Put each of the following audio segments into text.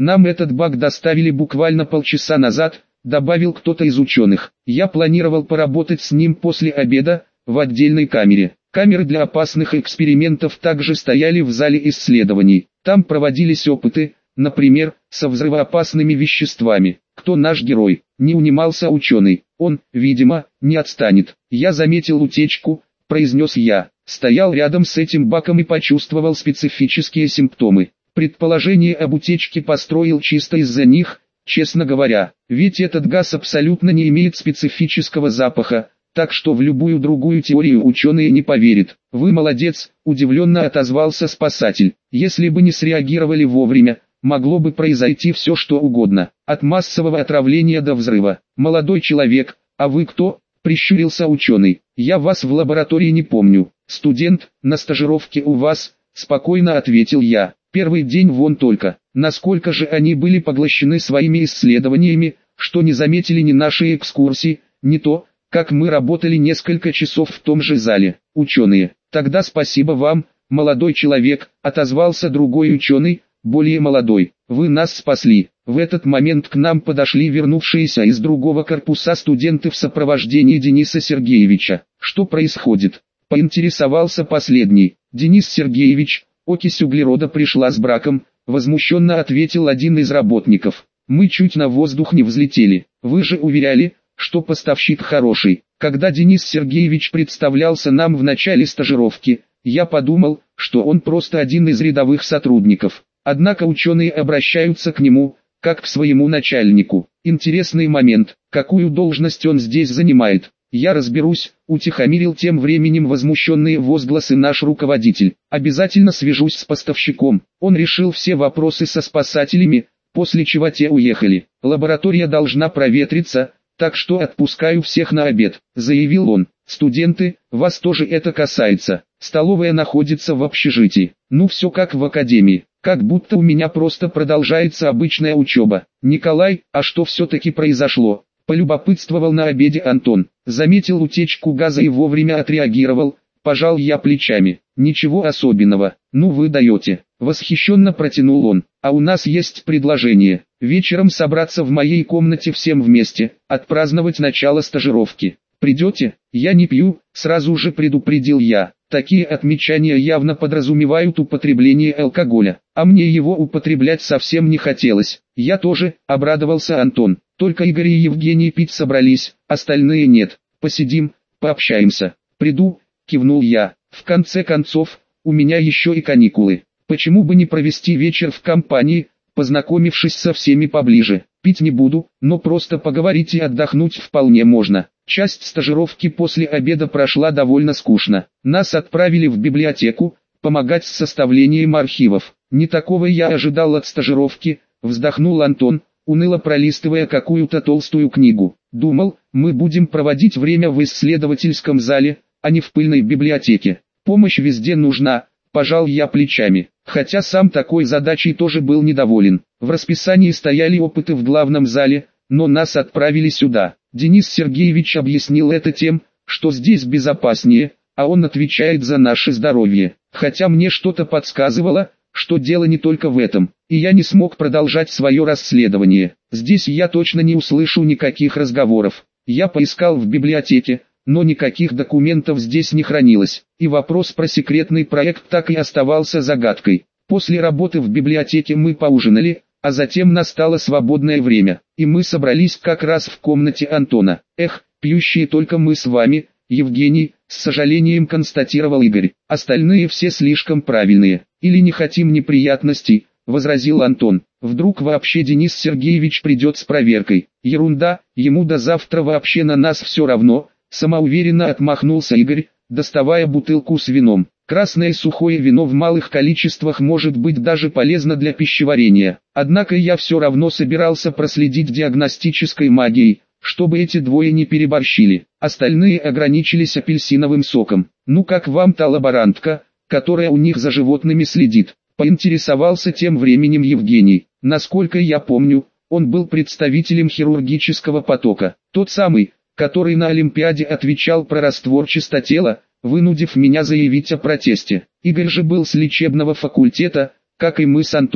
Нам этот баг доставили буквально полчаса назад, добавил кто-то из ученых. Я планировал поработать с ним после обеда, в отдельной камере. Камеры для опасных экспериментов также стояли в зале исследований. Там проводились опыты, например, со взрывоопасными веществами. Кто наш герой? Не унимался ученый. Он, видимо, не отстанет. Я заметил утечку, произнес я. Стоял рядом с этим баком и почувствовал специфические симптомы. Предположение об утечке построил чисто из-за них, честно говоря. Ведь этот газ абсолютно не имеет специфического запаха, так что в любую другую теорию ученые не поверят. Вы молодец, удивленно отозвался спасатель. Если бы не среагировали вовремя, могло бы произойти все что угодно. От массового отравления до взрыва. Молодой человек, а вы кто? Прищурился ученый. Я вас в лаборатории не помню. Студент, на стажировке у вас, спокойно ответил я. Первый день вон только. Насколько же они были поглощены своими исследованиями, что не заметили ни нашей экскурсии, ни то, как мы работали несколько часов в том же зале. Ученые, тогда спасибо вам, молодой человек, отозвался другой ученый, более молодой. Вы нас спасли. В этот момент к нам подошли вернувшиеся из другого корпуса студенты в сопровождении Дениса Сергеевича. Что происходит? Поинтересовался последний. Денис Сергеевич, окись углерода пришла с браком, возмущенно ответил один из работников. Мы чуть на воздух не взлетели. Вы же уверяли, что поставщик хороший. Когда Денис Сергеевич представлялся нам в начале стажировки, я подумал, что он просто один из рядовых сотрудников. Однако ученые обращаются к нему, как к своему начальнику. Интересный момент, какую должность он здесь занимает. Я разберусь, утихомирил тем временем возмущенные возгласы наш руководитель. Обязательно свяжусь с поставщиком. Он решил все вопросы со спасателями, после чего те уехали. Лаборатория должна проветриться, так что отпускаю всех на обед, заявил он. Студенты, вас тоже это касается. Столовая находится в общежитии. Ну все как в академии. Как будто у меня просто продолжается обычная учеба. Николай, а что все-таки произошло? Полюбопытствовал на обеде Антон. Заметил утечку газа и вовремя отреагировал. Пожал я плечами. Ничего особенного. Ну вы даете. Восхищенно протянул он. А у нас есть предложение. Вечером собраться в моей комнате всем вместе, отпраздновать начало стажировки. Придете? Я не пью, сразу же предупредил я. Такие отмечания явно подразумевают употребление алкоголя, а мне его употреблять совсем не хотелось. Я тоже, обрадовался Антон. Только Игорь и Евгений пить собрались, остальные нет. Посидим, пообщаемся. Приду, кивнул я. В конце концов, у меня еще и каникулы. Почему бы не провести вечер в компании, познакомившись со всеми поближе? Пить не буду, но просто поговорить и отдохнуть вполне можно. Часть стажировки после обеда прошла довольно скучно. Нас отправили в библиотеку, помогать с составлением архивов. Не такого я ожидал от стажировки, вздохнул Антон, уныло пролистывая какую-то толстую книгу. Думал, мы будем проводить время в исследовательском зале, а не в пыльной библиотеке. Помощь везде нужна, пожал я плечами. Хотя сам такой задачей тоже был недоволен. В расписании стояли опыты в главном зале, но нас отправили сюда. Денис Сергеевич объяснил это тем, что здесь безопаснее, а он отвечает за наше здоровье. Хотя мне что-то подсказывало, что дело не только в этом, и я не смог продолжать свое расследование. Здесь я точно не услышу никаких разговоров. Я поискал в библиотеке, но никаких документов здесь не хранилось, и вопрос про секретный проект так и оставался загадкой. После работы в библиотеке мы поужинали, а затем настало свободное время, и мы собрались как раз в комнате Антона. Эх, пьющие только мы с вами, Евгений, с сожалением констатировал Игорь. Остальные все слишком правильные. Или не хотим неприятностей, возразил Антон. Вдруг вообще Денис Сергеевич придет с проверкой. Ерунда, ему до завтра вообще на нас все равно, самоуверенно отмахнулся Игорь, доставая бутылку с вином. Красное сухое вино в малых количествах может быть даже полезно для пищеварения. Однако я все равно собирался проследить диагностической магией, чтобы эти двое не переборщили. Остальные ограничились апельсиновым соком. Ну как вам та лаборантка, которая у них за животными следит? Поинтересовался тем временем Евгений. Насколько я помню, он был представителем хирургического потока. Тот самый, который на Олимпиаде отвечал про раствор чистотела, вынудив меня заявить о протесте. Игорь же был с лечебного факультета, как и мы с Антоном.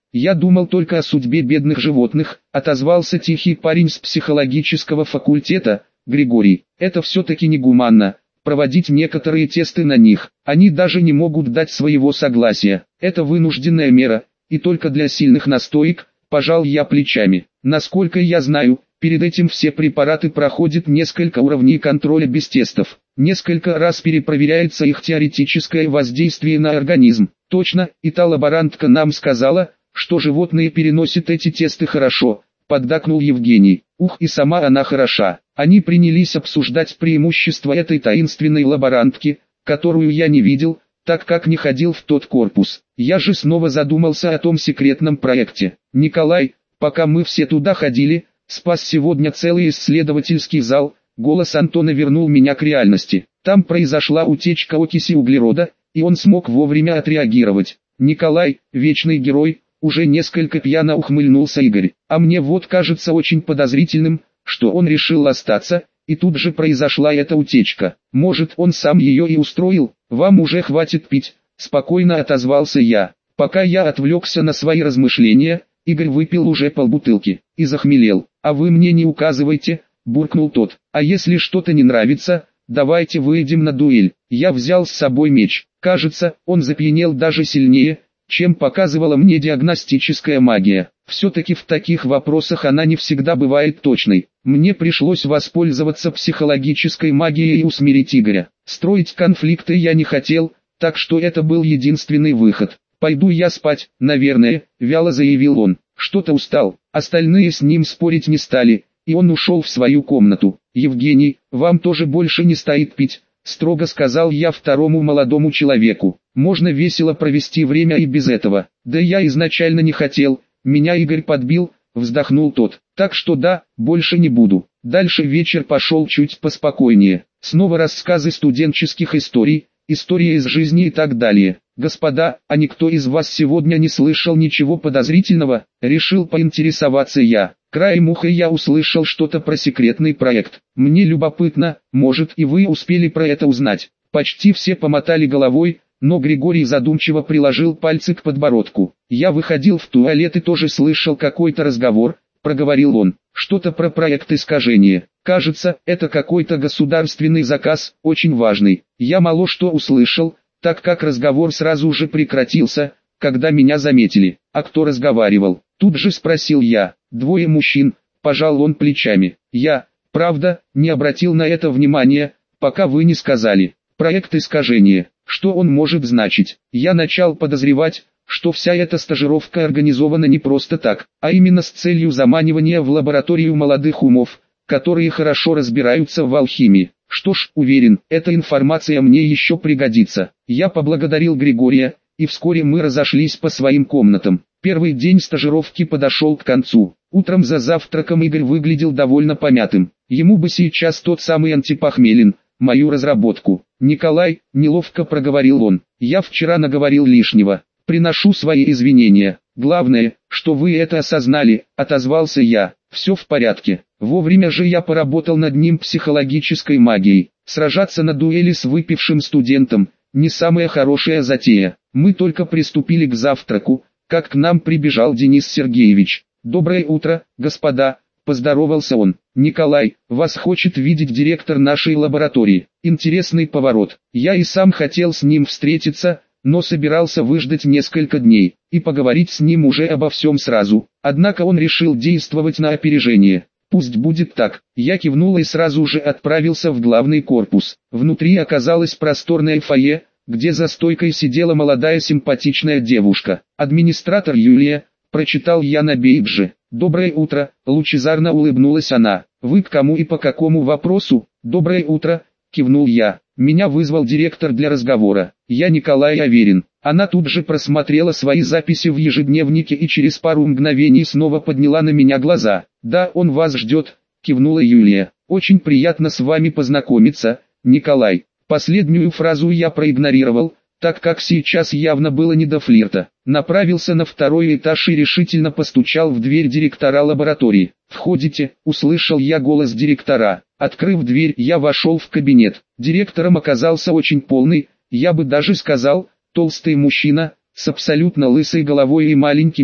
Я думал только о судьбе бедных животных, отозвался тихий парень с психологического факультета, Григорий. Это все-таки негуманно, проводить некоторые тесты на них. Они даже не могут дать своего согласия. Это вынужденная мера, и только для сильных настоек, пожал я плечами. Насколько я знаю, перед этим все препараты проходят несколько уровней контроля без тестов. Несколько раз перепроверяется их теоретическое воздействие на организм. Точно, и та лаборантка нам сказала, что животные переносят эти тесты хорошо, поддакнул Евгений. Ух, и сама она хороша. Они принялись обсуждать преимущества этой таинственной лаборантки, которую я не видел, так как не ходил в тот корпус. Я же снова задумался о том секретном проекте. Николай, пока мы все туда ходили, спас сегодня целый исследовательский зал. Голос Антона вернул меня к реальности. Там произошла утечка окиси углерода, и он смог вовремя отреагировать. Николай, вечный герой, уже несколько пьяно ухмыльнулся Игорь. А мне вот кажется очень подозрительным, что он решил остаться, и тут же произошла эта утечка. Может, он сам ее и устроил? Вам уже хватит пить, спокойно отозвался я. Пока я отвлекся на свои размышления, Игорь выпил уже полбутылки и захмелел. А вы мне не указывайте, буркнул тот. А если что-то не нравится, давайте выйдем на дуэль. Я взял с собой меч. Кажется, он запьянел даже сильнее, чем показывала мне диагностическая магия. Все-таки в таких вопросах она не всегда бывает точной. Мне пришлось воспользоваться психологической магией и усмирить Игоря. Строить конфликты я не хотел, так что это был единственный выход. «Пойду я спать, наверное», — вяло заявил он. Что-то устал. Остальные с ним спорить не стали, и он ушел в свою комнату. «Евгений, вам тоже больше не стоит пить», — строго сказал я второму молодому человеку. «Можно весело провести время и без этого». «Да я изначально не хотел, меня Игорь подбил», — вздохнул тот. «Так что да, больше не буду». Дальше вечер пошел чуть поспокойнее. Снова рассказы студенческих историй, истории из жизни и так далее. «Господа, а никто из вас сегодня не слышал ничего подозрительного?» — решил поинтересоваться я. Краем уха я услышал что-то про секретный проект. Мне любопытно, может и вы успели про это узнать. Почти все помотали головой, но Григорий задумчиво приложил пальцы к подбородку. «Я выходил в туалет и тоже слышал какой-то разговор», — проговорил он. «Что-то про проект искажения. Кажется, это какой-то государственный заказ, очень важный. Я мало что услышал, так как разговор сразу же прекратился, когда меня заметили. А кто разговаривал?» Тут же спросил я. «Двое мужчин», — пожал он плечами. «Я, правда, не обратил на это внимания, пока вы не сказали. Проект искажения. Что он может значить?» Я начал подозревать, что вся эта стажировка организована не просто так, а именно с целью заманивания в лабораторию молодых умов, которые хорошо разбираются в алхимии. Что ж, уверен, эта информация мне еще пригодится. Я поблагодарил Григория, и вскоре мы разошлись по своим комнатам. Первый день стажировки подошел к концу. Утром за завтраком Игорь выглядел довольно помятым. Ему бы сейчас тот самый антипохмелин, мою разработку. «Николай», — неловко проговорил он, — «я вчера наговорил лишнего. Приношу свои извинения. Главное, что вы это осознали», — отозвался я. «Все в порядке. Вовремя же я поработал над ним психологической магией. Сражаться на дуэли с выпившим студентом — не самая хорошая затея». Мы только приступили к завтраку, как к нам прибежал Денис Сергеевич. «Доброе утро, господа», — поздоровался он. «Николай, вас хочет видеть директор нашей лаборатории». Интересный поворот. Я и сам хотел с ним встретиться, но собирался выждать несколько дней и поговорить с ним уже обо всем сразу. Однако он решил действовать на опережение. «Пусть будет так». Я кивнул и сразу же отправился в главный корпус. Внутри оказалось просторное фойе, где за стойкой сидела молодая симпатичная девушка. «Администратор Юлия», — прочитал я на бейджи. «Доброе утро», — лучезарно улыбнулась она. «Вы к кому и по какому вопросу?» «Доброе утро», — кивнул я. «Меня вызвал директор для разговора. Я Николай Аверин». Она тут же просмотрела свои записи в ежедневнике и через пару мгновений снова подняла на меня глаза. «Да, он вас ждет», — кивнула Юлия. «Очень приятно с вами познакомиться, Николай». Последнюю фразу я проигнорировал, так как сейчас явно было не до флирта. Направился на второй этаж и решительно постучал в дверь директора лаборатории. «Входите», — услышал я голос директора. Открыв дверь, я вошел в кабинет. Директором оказался очень полный, я бы даже сказал, толстый мужчина, с абсолютно лысой головой и маленькими,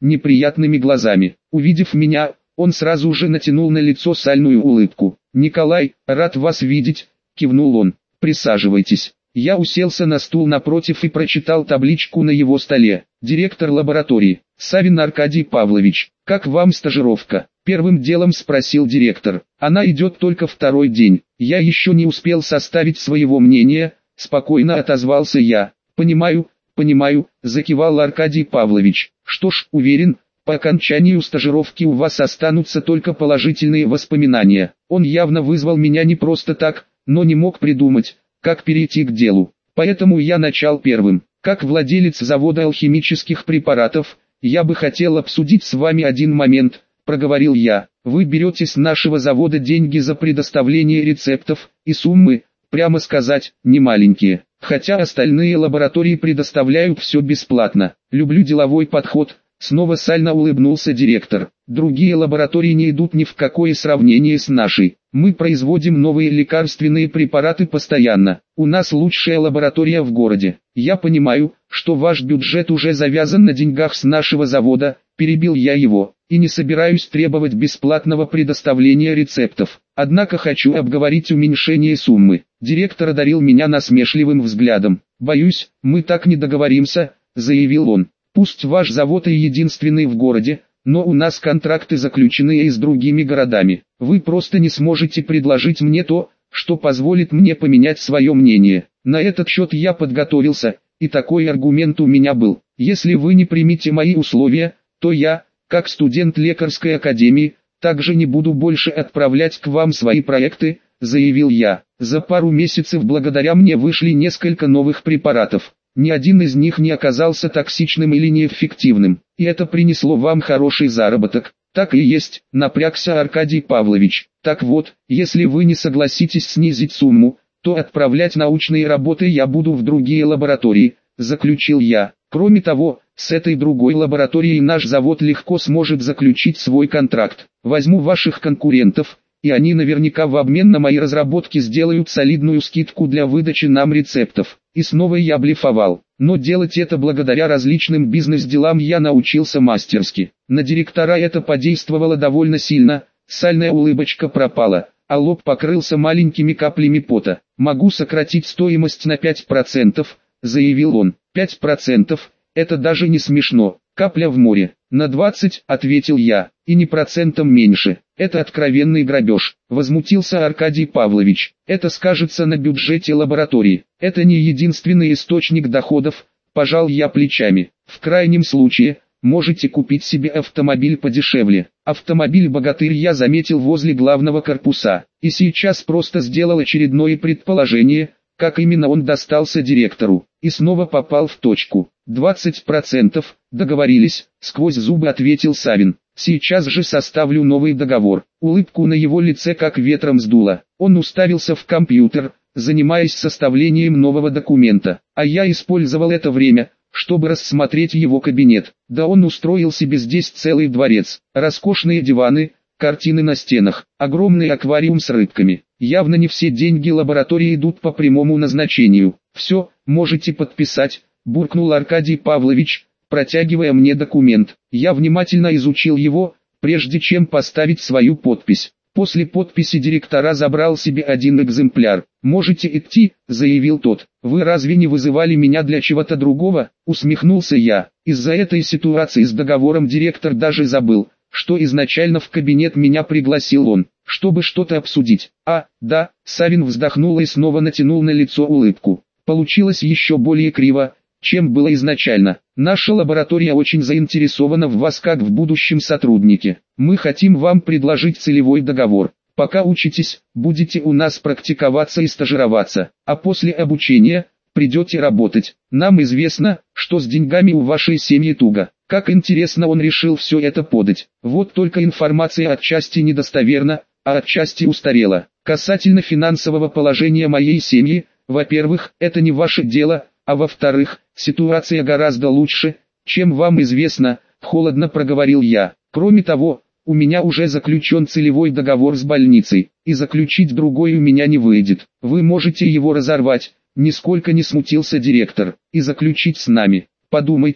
неприятными глазами. Увидев меня, он сразу же натянул на лицо сальную улыбку. «Николай, рад вас видеть», — кивнул он. «Присаживайтесь». Я уселся на стул напротив и прочитал табличку на его столе. «Директор лаборатории, Савин Аркадий Павлович, как вам стажировка?» Первым делом спросил директор. «Она идет только второй день. Я еще не успел составить своего мнения», — спокойно отозвался я. «Понимаю, закивал Аркадий Павлович. «Что ж, уверен, по окончанию стажировки у вас останутся только положительные воспоминания». Он явно вызвал меня не просто так, но не мог придумать, как перейти к делу. Поэтому я начал первым. Как владелец завода алхимических препаратов, я бы хотел обсудить с вами один момент, проговорил я. Вы берете с нашего завода деньги за предоставление рецептов, и суммы, прямо сказать, не маленькие. Хотя остальные лаборатории предоставляют все бесплатно. Люблю деловой подход. Снова сально улыбнулся директор. Другие лаборатории не идут ни в какое сравнение с нашей. Мы производим новые лекарственные препараты постоянно. У нас лучшая лаборатория в городе. Я понимаю, что ваш бюджет уже завязан на деньгах с нашего завода, перебил я его, и не собираюсь требовать бесплатного предоставления рецептов. Однако хочу обговорить уменьшение суммы. Директор одарил меня насмешливым взглядом. Боюсь, мы так не договоримся, заявил он. Пусть ваш завод и единственный в городе, но у нас контракты заключены и с другими городами. Вы просто не сможете предложить мне то, что позволит мне поменять свое мнение. На этот счет я подготовился, и такой аргумент у меня был. Если вы не примете мои условия, то я, как студент лекарской академии, также не буду больше отправлять к вам свои проекты, заявил я. За пару месяцев благодаря мне вышли несколько новых препаратов. Ни один из них не оказался токсичным или неэффективным, и это принесло вам хороший заработок. Так и есть, напрягся Аркадий Павлович. Так вот, если вы не согласитесь снизить сумму, то отправлять научные работы я буду в другие лаборатории, заключил я. Кроме того, с этой другой лабораторией наш завод легко сможет заключить свой контракт. Возьму ваших конкурентов, и они наверняка в обмен на мои разработки сделают солидную скидку для выдачи нам рецептов. И снова я блефовал. Но делать это благодаря различным бизнес-делам я научился мастерски. На директора это подействовало довольно сильно, сальная улыбочка пропала, а лоб покрылся маленькими каплями пота. «Могу сократить стоимость на 5%, заявил он. 5%, это даже не смешно, капля в море. На 20, ответил я, и не процентом меньше. Это откровенный грабеж, возмутился Аркадий Павлович. Это скажется на бюджете лаборатории. Это не единственный источник доходов, пожал я плечами. В крайнем случае, можете купить себе автомобиль подешевле. Автомобиль «Богатырь» я заметил возле главного корпуса, и сейчас просто сделал очередное предположение, как именно он достался директору, и снова попал в точку. 20%, договорились, сквозь зубы ответил Савин. Сейчас же составлю новый договор. Улыбку на его лице как ветром сдуло. Он уставился в компьютер, занимаясь составлением нового документа, а я использовал это время, чтобы рассмотреть его кабинет. Да он устроил себе здесь целый дворец. Роскошные диваны, картины на стенах, огромный аквариум с рыбками. Явно не все деньги лаборатории идут по прямому назначению. «Все, можете подписать», — буркнул Аркадий Павлович, протягивая мне документ. Я внимательно изучил его, прежде чем поставить свою подпись. После подписи директора забрал себе один экземпляр. «Можете идти», — заявил тот. «Вы разве не вызывали меня для чего-то другого?» — усмехнулся я. Из-за этой ситуации с договором директор даже забыл, что изначально в кабинет меня пригласил он, чтобы что-то обсудить. «А, да», — Савин вздохнул и снова натянул на лицо улыбку. Получилось еще более криво, чем было изначально. «Наша лаборатория очень заинтересована в вас как в будущем сотруднике. Мы хотим вам предложить целевой договор. Пока учитесь, будете у нас практиковаться и стажироваться, а после обучения придете работать. Нам известно, что с деньгами у вашей семьи туго. Как интересно он решил все это подать. Вот только информация отчасти недостоверна, а отчасти устарела. Касательно финансового положения моей семьи, во-первых, это не ваше дело, а во-вторых, ситуация гораздо лучше, чем вам известно», — холодно проговорил я. «Кроме того, у меня уже заключен целевой договор с больницей, и заключить другой у меня не выйдет. Вы можете его разорвать», — нисколько не смутился директор, — «и заключить с нами. Подумайте,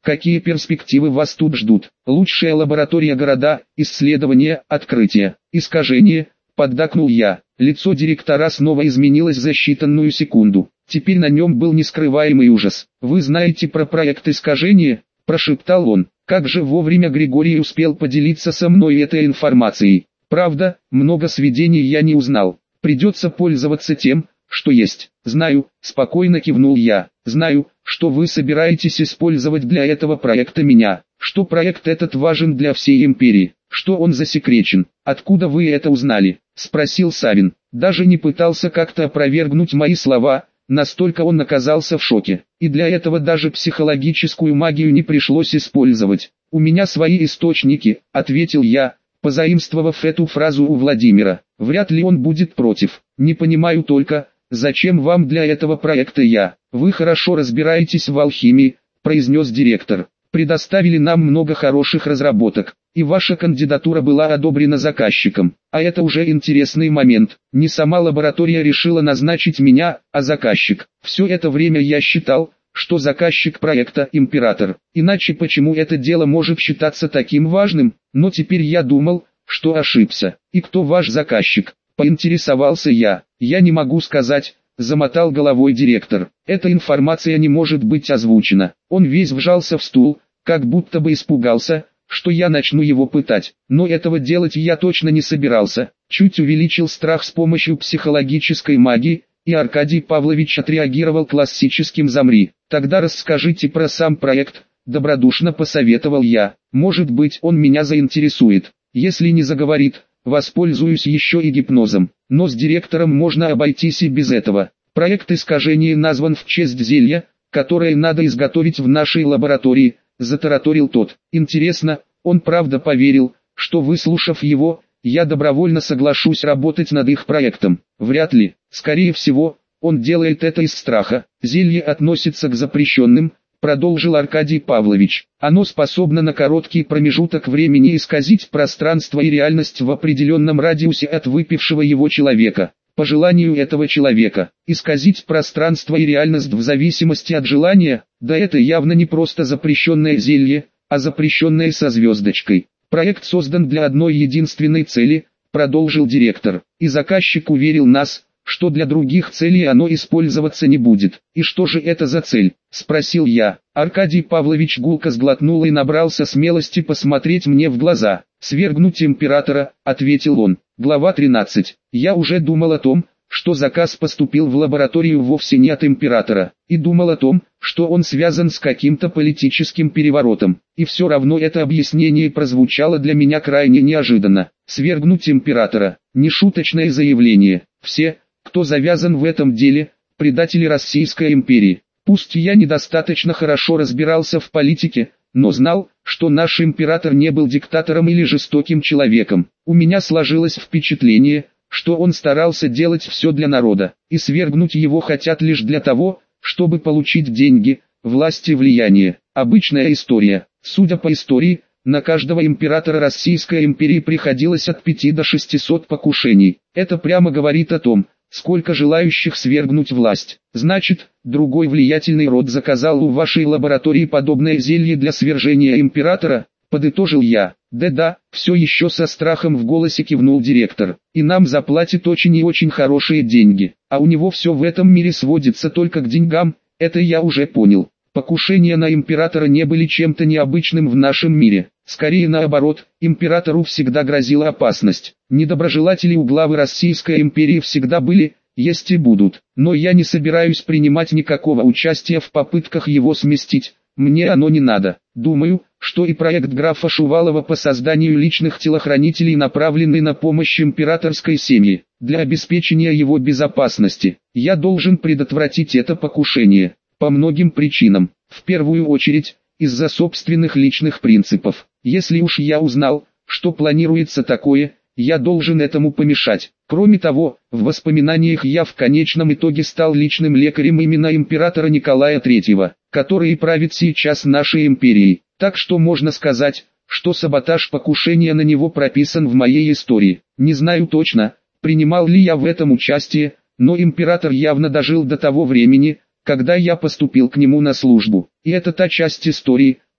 Какие перспективы вас тут ждут? Лучшая лаборатория города, исследования, открытия, искажение, поддакнул я. Лицо директора снова изменилось за считанную секунду. Теперь на нем был нескрываемый ужас. «Вы знаете про проект искажения?» – прошептал он. Как же вовремя Григорий успел поделиться со мной этой информацией. Правда, много сведений я не узнал. Придется пользоваться тем, что есть. Знаю, спокойно кивнул я. Знаю, что вы собираетесь использовать для этого проекта меня. Что проект этот важен для всей империи. Что он засекречен. Откуда вы это узнали? Спросил Савин. Даже не пытался как-то опровергнуть мои слова. Настолько он оказался в шоке. И для этого даже психологическую магию не пришлось использовать. «У меня свои источники», — ответил я, позаимствовав эту фразу у Владимира. «Вряд ли он будет против. Не понимаю только, зачем вам для этого проекта я? Вы хорошо разбираетесь в алхимии», — произнес директор. «Предоставили нам много хороших разработок, и ваша кандидатура была одобрена заказчиком. А это уже интересный момент. Не сама лаборатория решила назначить меня, а заказчик. Все это время я считал, что заказчик проекта император. Иначе почему это дело может считаться таким важным? Но теперь я думал, что ошибся. И кто ваш заказчик?» — поинтересовался я. «Я не могу сказать», — замотал головой директор. «Эта информация не может быть озвучена». Он весь вжался в стул, как будто бы испугался, что я начну его пытать. Но этого делать я точно не собирался. Чуть увеличил страх с помощью психологической магии, и Аркадий Павлович отреагировал классическим «замри». «Тогда расскажите про сам проект», — добродушно посоветовал я. «Может быть, он меня заинтересует. Если не заговорит, воспользуюсь еще и гипнозом. Но с директором можно обойтись и без этого. Проект искажения назван в честь зелья, которое надо изготовить в нашей лаборатории», — затараторил тот. «Интересно, он правда поверил, что, выслушав его, я добровольно соглашусь работать над их проектом? Вряд ли. Скорее всего, он делает это из страха. Зелье относится к запрещенным», — продолжил Аркадий Павлович. «Оно способно на короткий промежуток времени исказить пространство и реальность в определенном радиусе от выпившего его человека. По желанию этого человека, исказить пространство и реальность в зависимости от желания, да это явно не просто запрещенное зелье, а запрещенное со звездочкой. Проект создан для одной единственной цели», — продолжил директор. «И заказчик уверил нас, что для других целей оно использоваться не будет». «И что же это за цель?» — спросил я. Аркадий Павлович гулко сглотнул и набрался смелости посмотреть мне в глаза. «Свергнуть императора», — ответил он. Глава 13. Я уже думал о том, что заказ поступил в лабораторию вовсе не от императора, и думал о том, что он связан с каким-то политическим переворотом. И все равно это объяснение прозвучало для меня крайне неожиданно. Свергнуть императора – нешуточное заявление. Все, кто завязан в этом деле, предатели Российской империи. Пусть я недостаточно хорошо разбирался в политике, но знал, что наш император не был диктатором или жестоким человеком. У меня сложилось впечатление, что он старался делать все для народа, и свергнуть его хотят лишь для того, чтобы получить деньги, власть и влияние. Обычная история. Судя по истории, на каждого императора Российской империи приходилось от 5 до 600 покушений. Это прямо говорит о том, сколько желающих свергнуть власть. Значит, другой влиятельный род заказал у вашей лаборатории подобное зелье для свержения императора, подытожил я. Да, все еще со страхом в голосе кивнул директор. И нам заплатит очень и очень хорошие деньги. А у него все в этом мире сводится только к деньгам, это я уже понял. Покушения на императора не были чем-то необычным в нашем мире. Скорее наоборот, императору всегда грозила опасность. Недоброжелатели у главы Российской империи всегда были, есть и будут. Но я не собираюсь принимать никакого участия в попытках его сместить. Мне оно не надо. Думаю, что и проект графа Шувалова по созданию личных телохранителей направленный на помощь императорской семье. Для обеспечения его безопасности, я должен предотвратить это покушение. По многим причинам. В первую очередь, из-за собственных личных принципов. Если уж я узнал, что планируется такое, я должен этому помешать. Кроме того, в воспоминаниях я в конечном итоге стал личным лекарем именно императора Николая III, который и правит сейчас нашей империей. Так что можно сказать, что саботаж покушения на него прописан в моей истории. Не знаю точно, принимал ли я в этом участие, но император явно дожил до того времени, когда я поступил к нему на службу. И это та часть истории,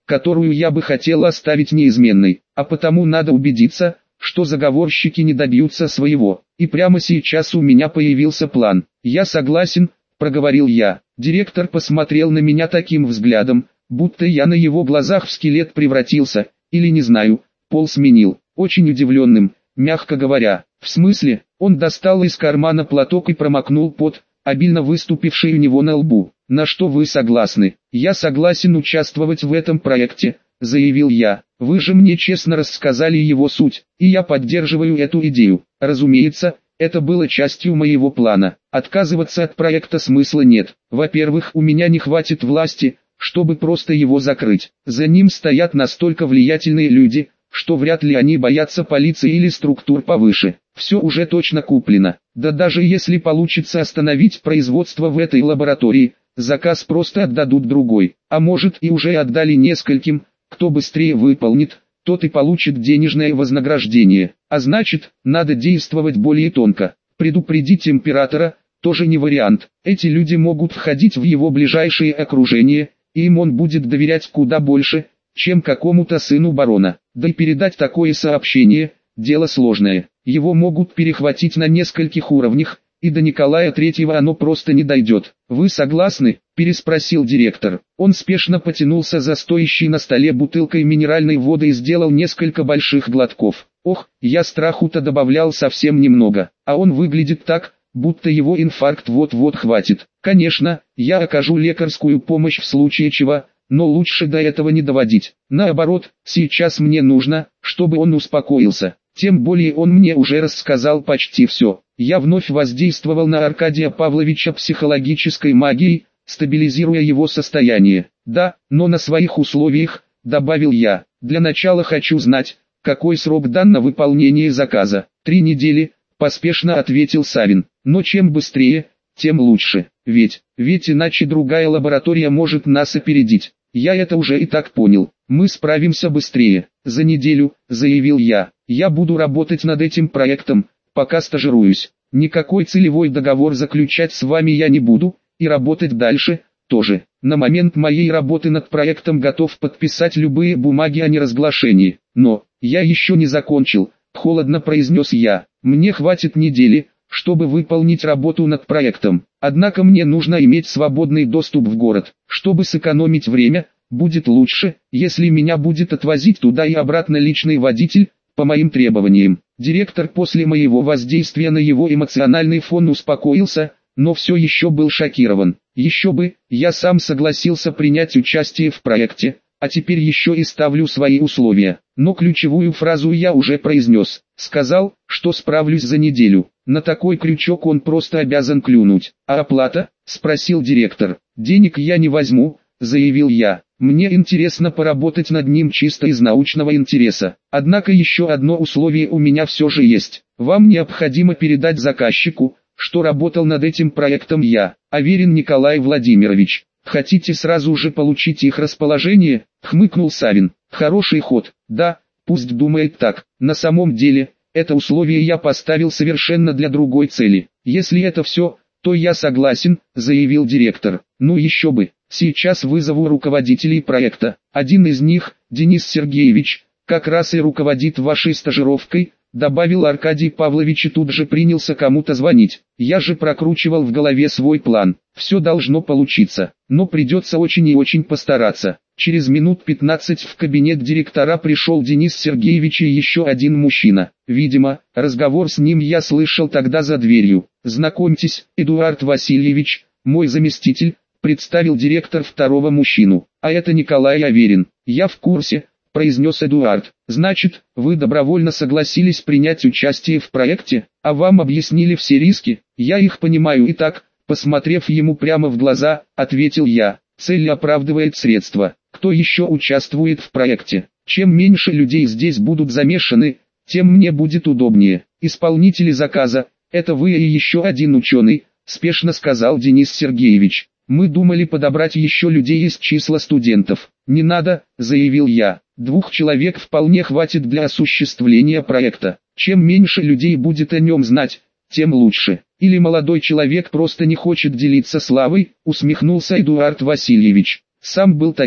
которую я бы хотел оставить неизменной, а потому надо убедиться, что заговорщики не добьются своего. И прямо сейчас у меня появился план. Я согласен, проговорил я. Директор посмотрел на меня таким взглядом, будто я на его глазах в скелет превратился, или не знаю, пол сменил. Очень удивленным, мягко говоря. В смысле? Он достал из кармана платок и промокнул пот, обильно выступивший у него на лбу. На что вы согласны? Я согласен участвовать в этом проекте, заявил я. Вы же мне честно рассказали его суть, и я поддерживаю эту идею. Разумеется, это было частью моего плана. Отказываться от проекта смысла нет. Во-первых, у меня не хватит власти, чтобы просто его закрыть. За ним стоят настолько влиятельные люди, что вряд ли они боятся полиции или структур повыше. Все уже точно куплено. Да даже если получится остановить производство в этой лаборатории, заказ просто отдадут другой. А может и уже отдали нескольким, кто быстрее выполнит, тот и получит денежное вознаграждение. А значит, надо действовать более тонко. Предупредить императора тоже не вариант. Эти люди могут входить в его ближайшее окружение, и им он будет доверять куда больше, чем какому-то сыну барона. Да и передать такое сообщение – дело сложное. Его могут перехватить на нескольких уровнях, и до Николая Третьего оно просто не дойдет. «Вы согласны?» – переспросил директор. Он спешно потянулся за стоящей на столе бутылкой минеральной воды и сделал несколько больших глотков. Ох, я страху-то добавлял совсем немного, а он выглядит так, будто его инфаркт вот-вот хватит. Конечно, я окажу лекарскую помощь в случае чего, но лучше до этого не доводить. Наоборот, сейчас мне нужно, чтобы он успокоился. Тем более он мне уже рассказал почти все. Я вновь воздействовал на Аркадия Павловича психологической магией, стабилизируя его состояние. Да, но на своих условиях, добавил я. Для начала хочу знать, какой срок дан на выполнение заказа. 3 недели, поспешно ответил Савин. Но чем быстрее, тем лучше. Ведь иначе другая лаборатория может нас опередить. Я это уже и так понял. Мы справимся быстрее. За неделю, заявил я. Я буду работать над этим проектом, пока стажируюсь. Никакой целевой договор заключать с вами я не буду, и работать дальше тоже. На момент моей работы над проектом готов подписать любые бумаги о неразглашении. Но я еще не закончил, холодно произнес я. Мне хватит недели, чтобы выполнить работу над проектом. Однако мне нужно иметь свободный доступ в город. Чтобы сэкономить время, будет лучше, если меня будет отвозить туда и обратно личный водитель, по моим требованиям. Директор после моего воздействия на его эмоциональный фон успокоился, но все еще был шокирован. Еще бы, я сам согласился принять участие в проекте, а теперь еще и ставлю свои условия. Но ключевую фразу я уже произнес. Сказал, что справлюсь за неделю. На такой крючок он просто обязан клюнуть. А оплата? Спросил директор. Денег я не возьму, заявил я. Мне интересно поработать над ним чисто из научного интереса. Однако еще одно условие у меня все же есть. Вам необходимо передать заказчику, что работал над этим проектом я, Аверин Николай Владимирович. Хотите сразу же получить их расположение? Хмыкнул Савин. Хороший ход. Да, пусть думает так. На самом деле, это условие я поставил совершенно для другой цели. Если это все, то я согласен, заявил директор. Ну еще бы. Сейчас вызову руководителей проекта. Один из них, Денис Сергеевич, как раз и руководит вашей стажировкой, добавил Аркадий Павлович и тут же принялся кому-то звонить. Я же прокручивал в голове свой план. Все должно получиться, но придется очень и очень постараться. Через минут 15 в кабинет директора пришел Денис Сергеевич и еще один мужчина. Видимо, разговор с ним я слышал тогда за дверью. Знакомьтесь, Эдуард Васильевич, мой заместитель, представил директор второго мужчину. А это Николай Аверин. Я в курсе, произнес Эдуард. Значит, вы добровольно согласились принять участие в проекте, а вам объяснили все риски? Я их понимаю и так, посмотрев ему прямо в глаза, ответил я. Цель оправдывает средства. Кто еще участвует в проекте? Чем меньше людей здесь будут замешаны, тем мне будет удобнее. Исполнители заказа, это вы и еще один ученый, спешно сказал Денис Сергеевич. Мы думали подобрать еще людей из числа студентов. Не надо, заявил я. 2 человек вполне хватит для осуществления проекта. Чем меньше людей будет о нем знать, тем лучше. Или молодой человек просто не хочет делиться славой, усмехнулся Эдуард Васильевич. Сам был таким.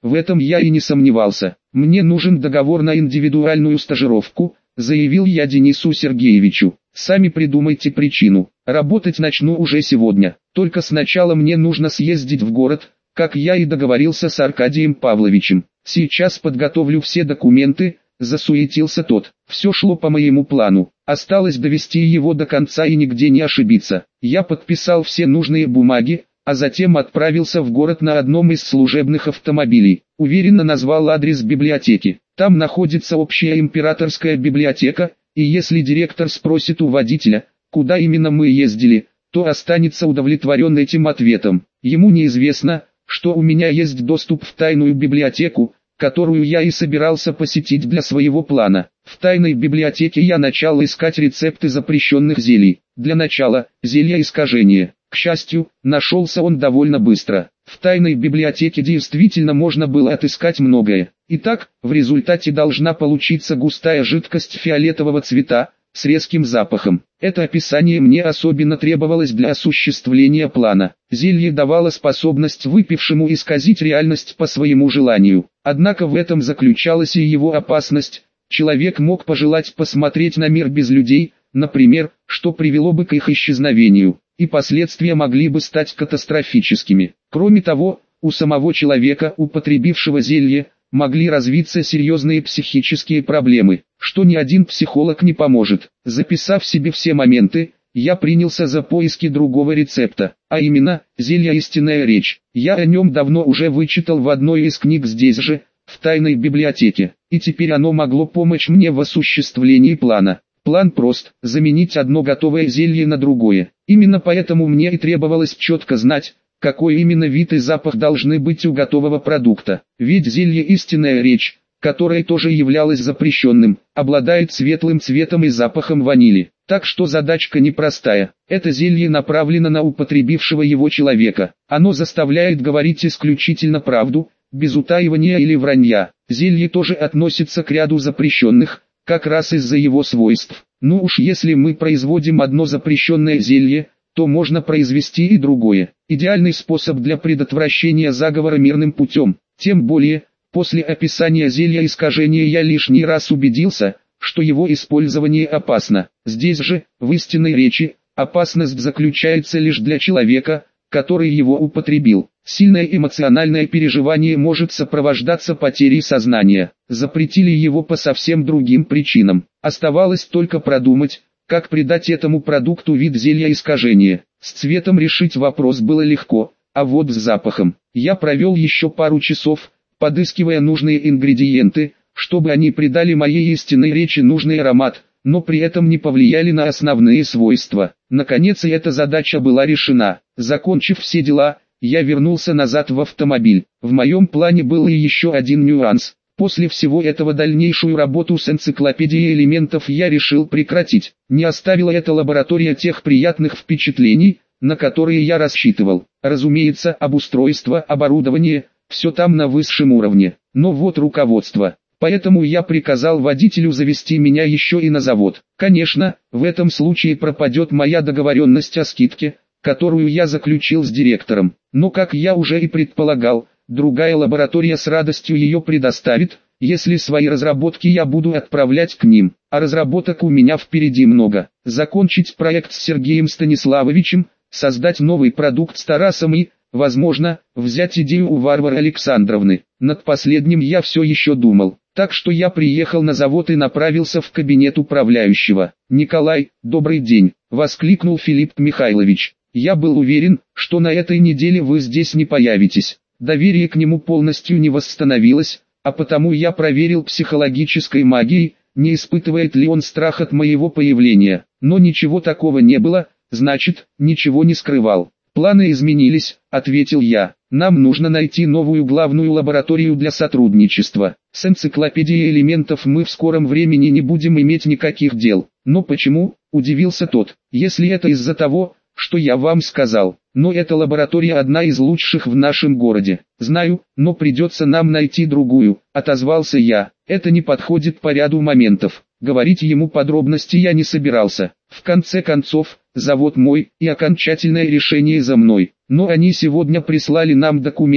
В этом я и не сомневался. Мне нужен договор на индивидуальную стажировку, заявил я Денису Сергеевичу. Сами придумайте причину. Работать начну уже сегодня. Только сначала мне нужно съездить в город, как я и договорился с Аркадием Павловичем. Сейчас подготовлю все документы, засуетился тот. Все шло по моему плану. Осталось довести его до конца и нигде не ошибиться. Я подписал все нужные бумаги, а затем отправился в город на одном из служебных автомобилей. Уверенно назвал адрес библиотеки. Там находится общая императорская библиотека, и если директор спросит у водителя, куда именно мы ездили, то останется удовлетворен этим ответом. Ему неизвестно, что у меня есть доступ в тайную библиотеку, которую я и собирался посетить для своего плана. В тайной библиотеке я начал искать рецепты запрещенных зелий. Для начала, зелья искажения. К счастью, нашелся он довольно быстро. В тайной библиотеке действительно можно было отыскать многое. Итак, в результате должна получиться густая жидкость фиолетового цвета, с резким запахом. Это описание мне особенно требовалось для осуществления плана. Зелье давало способность выпившему исказить реальность по своему желанию. Однако в этом заключалась и его опасность. Человек мог пожелать посмотреть на мир без людей, например, что привело бы к их исчезновению, и последствия могли бы стать катастрофическими. Кроме того, у самого человека, употребившего зелье, могли развиться серьезные психические проблемы, что ни один психолог не поможет. Записав себе все моменты, я принялся за поиски другого рецепта, а именно, зелье «Истинная речь». Я о нем давно уже вычитал в одной из книг здесь же, в тайной библиотеке, и теперь оно могло помочь мне в осуществлении плана. План прост – заменить одно готовое зелье на другое. Именно поэтому мне и требовалось четко знать, какой именно вид и запах должны быть у готового продукта. Ведь зелье «Истинная речь», которое тоже являлось запрещенным, обладает светлым цветом и запахом ванили. Так что задачка непростая. Это зелье направлено на употребившего его человека. Оно заставляет говорить исключительно правду, без утаивания или вранья. Зелье тоже относится к ряду запрещенных, как раз из-за его свойств. Ну уж если мы производим одно запрещенное зелье, то можно произвести и другое. Идеальный способ для предотвращения заговора мирным путем. Тем более, после описания зелья искажения я лишний раз убедился, что его использование опасно. Здесь же, в истинной речи, опасность заключается лишь для человека, который его употребил. Сильное эмоциональное переживание может сопровождаться потерей сознания. Запретили его по совсем другим причинам. Оставалось только продумать, как придать этому продукту вид зелья искажения. С цветом решить вопрос было легко, а вот с запахом. Я провел еще пару часов, подыскивая нужные ингредиенты, чтобы они придали моей истинной речи нужный аромат, но при этом не повлияли на основные свойства. Наконец и эта задача была решена. Закончив все дела, я вернулся назад в автомобиль. В моем плане был и еще один нюанс. После всего этого дальнейшую работу с энциклопедией элементов я решил прекратить. Не оставила эта лаборатория тех приятных впечатлений, на которые я рассчитывал. Разумеется, обустройство, оборудование, все там на высшем уровне. Но вот руководство. Поэтому я приказал водителю завести меня еще и на завод. Конечно, в этом случае пропадет моя договоренность о скидке, которую я заключил с директором. Но как я уже и предполагал, другая лаборатория с радостью ее предоставит, если свои разработки я буду отправлять к ним. А разработок у меня впереди много. Закончить проект с Сергеем Станиславовичем, создать новый продукт с Тарасом и, возможно, взять идею у Варвары Александровны. Над последним я все еще думал. Так что я приехал на завод и направился в кабинет управляющего. «Николай, добрый день!» – воскликнул Филипп Михайлович. «Я был уверен, что на этой неделе вы здесь не появитесь». Доверие к нему полностью не восстановилось, а потому я проверил психологической магией, не испытывает ли он страх от моего появления. Но ничего такого не было, значит, ничего не скрывал. «Планы изменились», — ответил я. «Нам нужно найти новую главную лабораторию для сотрудничества. С энциклопедией элементов мы в скором времени не будем иметь никаких дел». «Но почему?» — удивился тот. «Если это из-за того, что я вам сказал. Но эта лаборатория одна из лучших в нашем городе». «Знаю, но придется нам найти другую», — отозвался я. «Это не подходит по ряду моментов». Говорить ему подробности я не собирался. В конце концов, завод мой, и окончательное решение за мной. Но они сегодня прислали нам документ,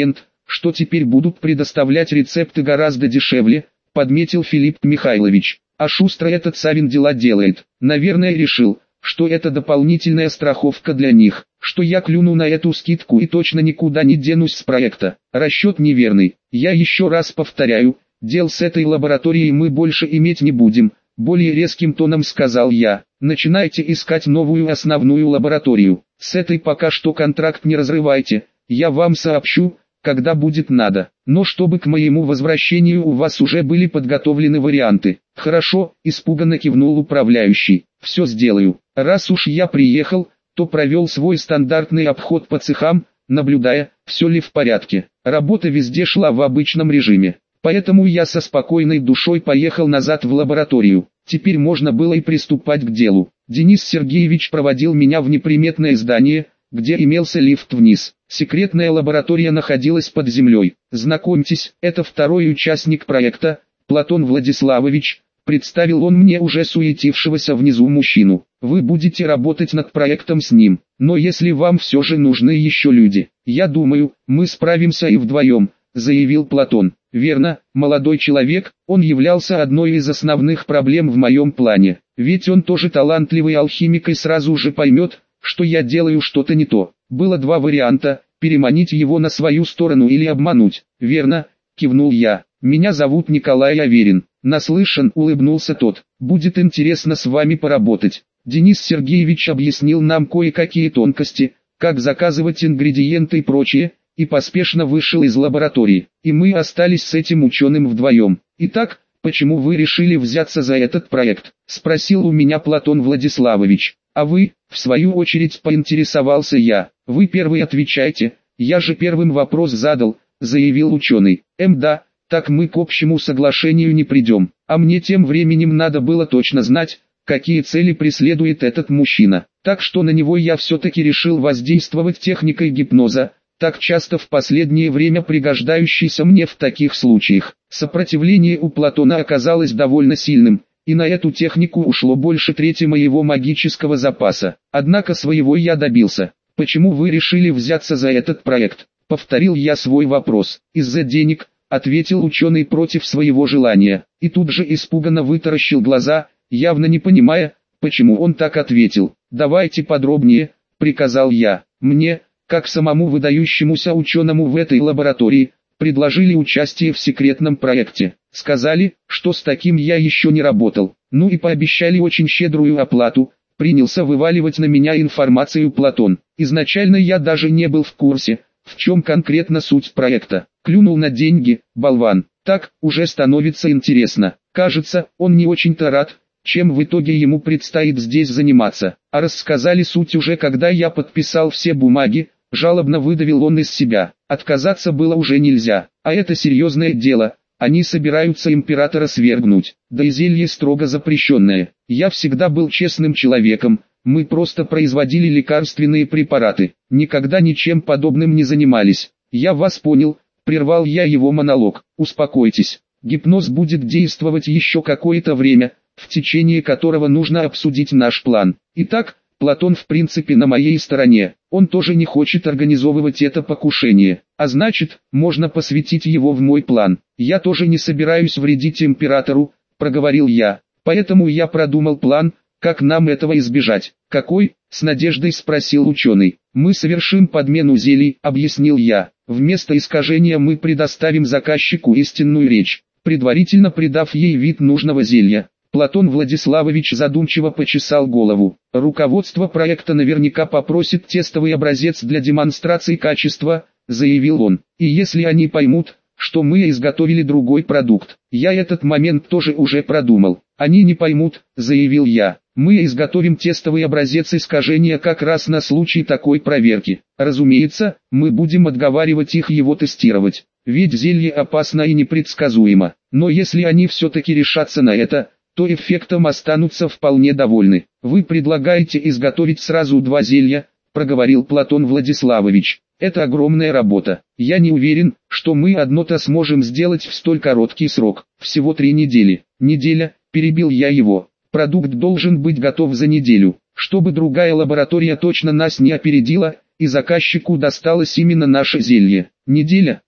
что теперь будут предоставлять рецепты гораздо дешевле, подметил Филипп Михайлович. А шустро этот Савин дела делает. Наверное, решил, что это дополнительная страховка для них, что я клюну на эту скидку и точно никуда не денусь с проекта. Расчет неверный. Я еще раз повторяю, дел с этой лабораторией мы больше иметь не будем, более резким тоном сказал я. Начинайте искать новую основную лабораторию. С этой пока что контракт не разрывайте, я вам сообщу, когда будет надо. Но чтобы к моему возвращению у вас уже были подготовлены варианты. Хорошо, испуганно кивнул управляющий. Все сделаю. Раз уж я приехал, то провел свой стандартный обход по цехам, наблюдая, все ли в порядке. Работа везде шла в обычном режиме. Поэтому я со спокойной душой поехал назад в лабораторию. Теперь можно было и приступать к делу. Денис Сергеевич проводил меня в неприметное здание, где имелся лифт вниз. Секретная лаборатория находилась под землей. Знакомьтесь, это второй участник проекта, Платон Владиславович, представил он мне уже суетившегося внизу мужчину. Вы будете работать над проектом с ним, но если вам все же нужны еще люди, я думаю, мы справимся и вдвоем, заявил Платон. Верно, молодой человек, он являлся одной из основных проблем в моем плане, ведь он тоже талантливый алхимик и сразу же поймет, что я делаю что-то не то. Было два варианта: переманить его на свою сторону или обмануть. Верно, кивнул я. Меня зовут Николай Аверин. Наслышан, улыбнулся тот. Будет интересно с вами поработать. Денис Сергеевич объяснил нам кое-какие тонкости, как заказывать ингредиенты и прочее, и поспешно вышел из лаборатории. И мы остались с этим ученым вдвоем. Итак, почему вы решили взяться за этот проект? Спросил у меня Платон Владиславович. А вы, в свою очередь, поинтересовался я. Вы первый отвечайте, я же первым вопрос задал, заявил ученый. Да, так мы к общему соглашению не придем. А мне тем временем надо было точно знать, какие цели преследует этот мужчина. Так что на него я все-таки решил воздействовать техникой гипноза, так часто в последнее время пригождающейся мне в таких случаях. Сопротивление у Платона оказалось довольно сильным, и на эту технику ушло больше трети моего магического запаса. Однако своего я добился. Почему вы решили взяться за этот проект? Повторил я свой вопрос. Из-за денег, ответил ученый против своего желания, и тут же испуганно вытаращил глаза, явно не понимая, почему он так ответил. Давайте подробнее, приказал я. Мне, как самому выдающемуся ученому в этой лаборатории, предложили участие в секретном проекте. Сказали, что с таким я еще не работал. Ну и пообещали очень щедрую оплату. Принялся вываливать на меня информацию Платон. Изначально я даже не был в курсе, в чем конкретно суть проекта. Клюнул на деньги, болван. Так, уже становится интересно. Кажется, он не очень-то рад, чем в итоге ему предстоит здесь заниматься. А рассказали суть уже когда я подписал все бумаги, жалобно выдавил он из себя. Отказаться было уже нельзя, а это серьезное дело. Они собираются императора свергнуть, да и зелье строго запрещенное. Я всегда был честным человеком, мы просто производили лекарственные препараты, никогда ничем подобным не занимались. Я вас понял, прервал я его монолог. Успокойтесь, гипноз будет действовать еще какое-то время, в течение которого нужно обсудить наш план. Итак, Платон в принципе на моей стороне, он тоже не хочет организовывать это покушение, а значит, можно посвятить его в мой план. Я тоже не собираюсь вредить императору, проговорил я, поэтому я продумал план, как нам этого избежать. Какой? С надеждой спросил ученый. Мы совершим подмену зелий, объяснил я. Вместо искажения мы предоставим заказчику истинную речь, предварительно придав ей вид нужного зелья. Платон Владиславович задумчиво почесал голову. Руководство проекта наверняка попросит тестовый образец для демонстрации качества, заявил он. И если они поймут, что мы изготовили другой продукт, я этот момент тоже уже продумал. Они не поймут, заявил я. Мы изготовим тестовый образец искажения как раз на случай такой проверки. Разумеется, мы будем отговаривать их его тестировать, ведь зелье опасно и непредсказуемо. Но если они все-таки решатся на это, то эффектом останутся вполне довольны. Вы предлагаете изготовить сразу два зелья, проговорил Платон Владиславович. Это огромная работа. Я не уверен, что мы одно-то сможем сделать в столь короткий срок. Всего 3 недели. Неделя, перебил я его. Продукт должен быть готов за неделю, чтобы другая лаборатория точно нас не опередила, и заказчику досталось именно наше зелье. Неделя,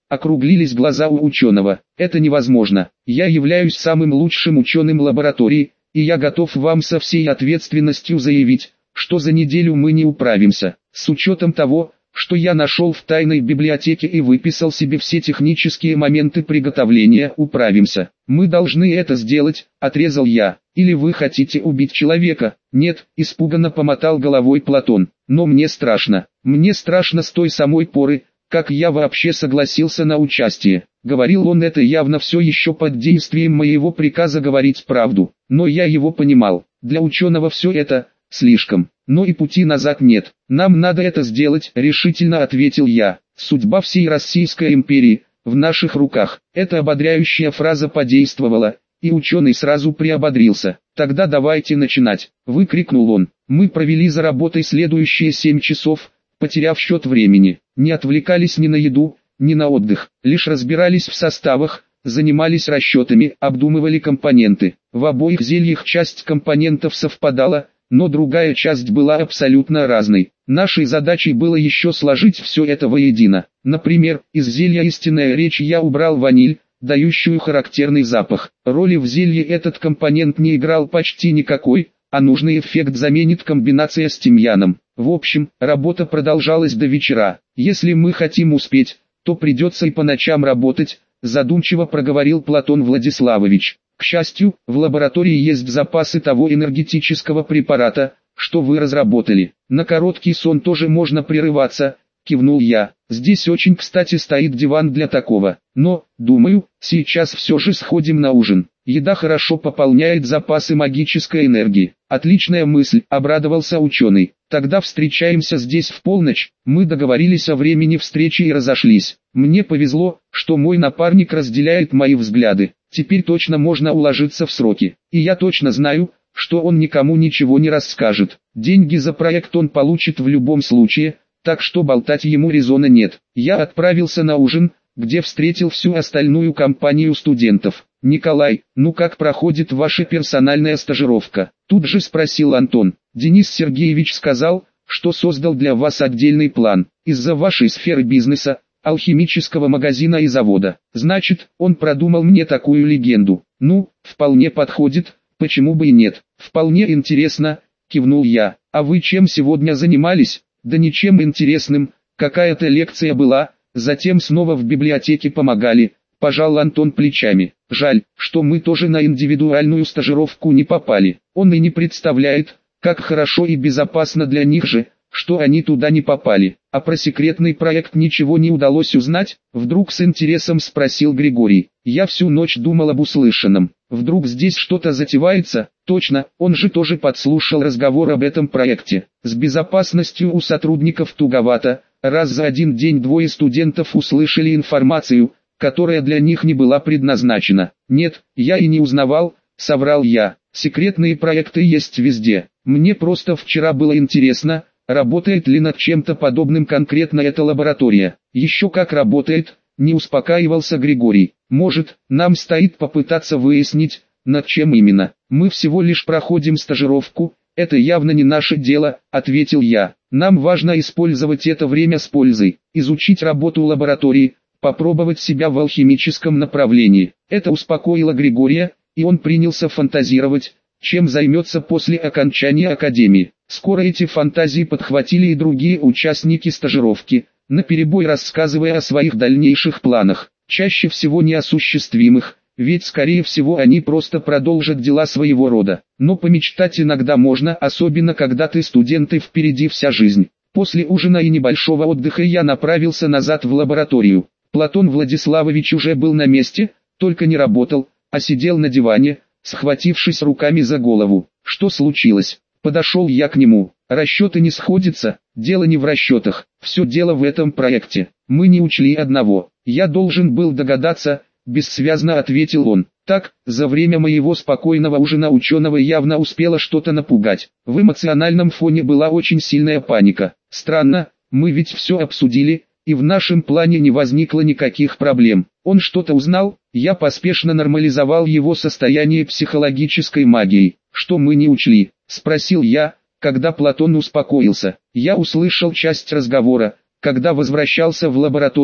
Округлились глаза у ученого. Это невозможно. Я являюсь самым лучшим ученым лаборатории, и я готов вам со всей ответственностью заявить, что за неделю мы не управимся. С учетом того, что я нашел в тайной библиотеке и выписал себе все технические моменты приготовления, управимся. Мы должны это сделать, отрезал я. Или вы хотите убить человека? Нет, испуганно помотал головой Платон. Но мне страшно. Мне страшно с той самой поры, как я вообще согласился на участие. Говорил он это явно все еще под действием моего приказа говорить правду. Но я его понимал. Для ученого все это слишком. Но и пути назад нет. Нам надо это сделать, решительно ответил я. Судьба всей Российской империи в наших руках. Эта ободряющая фраза подействовала, и ученый сразу приободрился. Тогда давайте начинать, выкрикнул он. Мы провели за работой следующие 7 часов, потеряв счет времени. Не отвлекались ни на еду, ни на отдых. Лишь разбирались в составах, занимались расчетами, обдумывали компоненты. В обоих зельях часть компонентов совпадала, но другая часть была абсолютно разной. Нашей задачей было еще сложить все это воедино. Например, из зелья «Истинная речь» я убрал ваниль, дающую характерный запах. Роли в зелье этот компонент не играл почти никакой, а нужный эффект заменит комбинация с тимьяном. В общем, работа продолжалась до вечера. Если мы хотим успеть, то придется и по ночам работать, задумчиво проговорил Платон Владиславович. К счастью, в лаборатории есть запасы того энергетического препарата, что вы разработали. На короткий сон тоже можно прерываться, кивнул я. Здесь очень кстати стоит диван для такого. Но, думаю, сейчас все же сходим на ужин. Еда хорошо пополняет запасы магической энергии. Отличная мысль, обрадовался ученый. Тогда встречаемся здесь в полночь. Мы договорились о времени встречи и разошлись. Мне повезло, что мой напарник разделяет мои взгляды. Теперь точно можно уложиться в сроки. И я точно знаю, что он никому ничего не расскажет. Деньги за проект он получит в любом случае, так что болтать ему резона нет. Я отправился на ужин, где встретил всю остальную компанию студентов. «Николай, ну как проходит ваша персональная стажировка?» Тут же спросил Антон. «Денис Сергеевич сказал, что создал для вас отдельный план. Из-за вашей сферы бизнеса, алхимического магазина и завода. Значит, он продумал мне такую легенду. Ну, вполне подходит, почему бы и нет. Вполне интересно», кивнул я. «А вы чем сегодня занимались?» «Да ничем интересным, какая-то лекция была, затем снова в библиотеке помогали», пожал Антон плечами. «Жаль, что мы тоже на индивидуальную стажировку не попали. Он и не представляет, как хорошо и безопасно для них же, что они туда не попали. А про секретный проект ничего не удалось узнать?» Вдруг с интересом спросил Григорий. «Я всю ночь думал об услышанном. Вдруг здесь что-то затевается?» «Точно, он же тоже подслушал разговор об этом проекте. С безопасностью у сотрудников туговато. Раз за один день 2 студентов услышали информацию, которая для них не была предназначена». «Нет, я и не узнавал», соврал я. «Секретные проекты есть везде. Мне просто вчера было интересно, работает ли над чем-то подобным конкретно эта лаборатория». «Еще как работает», не успокаивался Григорий. «Может, нам стоит попытаться выяснить, над чем именно. Мы всего лишь проходим стажировку, это явно не наше дело», ответил я. «Нам важно использовать это время с пользой, изучить работу лаборатории, попробовать себя в алхимическом направлении». Это успокоило Григория, и он принялся фантазировать, чем займется после окончания академии. Скоро эти фантазии подхватили и другие участники стажировки, наперебой рассказывая о своих дальнейших планах, чаще всего неосуществимых, ведь скорее всего они просто продолжат дела своего рода. Но помечтать иногда можно, особенно когда ты студент и впереди вся жизнь. После ужина и небольшого отдыха я направился назад в лабораторию. Платон Владиславович уже был на месте, только не работал, а сидел на диване, схватившись руками за голову. «Что случилось?» Подошел я к нему. «Расчеты не сходятся, дело не в расчетах, все дело в этом проекте. Мы не учли одного. Я должен был догадаться», бессвязно ответил он. «Так, за время моего спокойного ужина ученого явно успело что-то напугать. В эмоциональном фоне была очень сильная паника. Странно, мы ведь все обсудили, и в нашем плане не возникло никаких проблем. Он что-то узнал?» Я поспешно нормализовал его состояние психологической магией. «Что мы не учли?» — спросил я, когда Платон успокоился. «Я услышал часть разговора, когда возвращался в лабораторию»,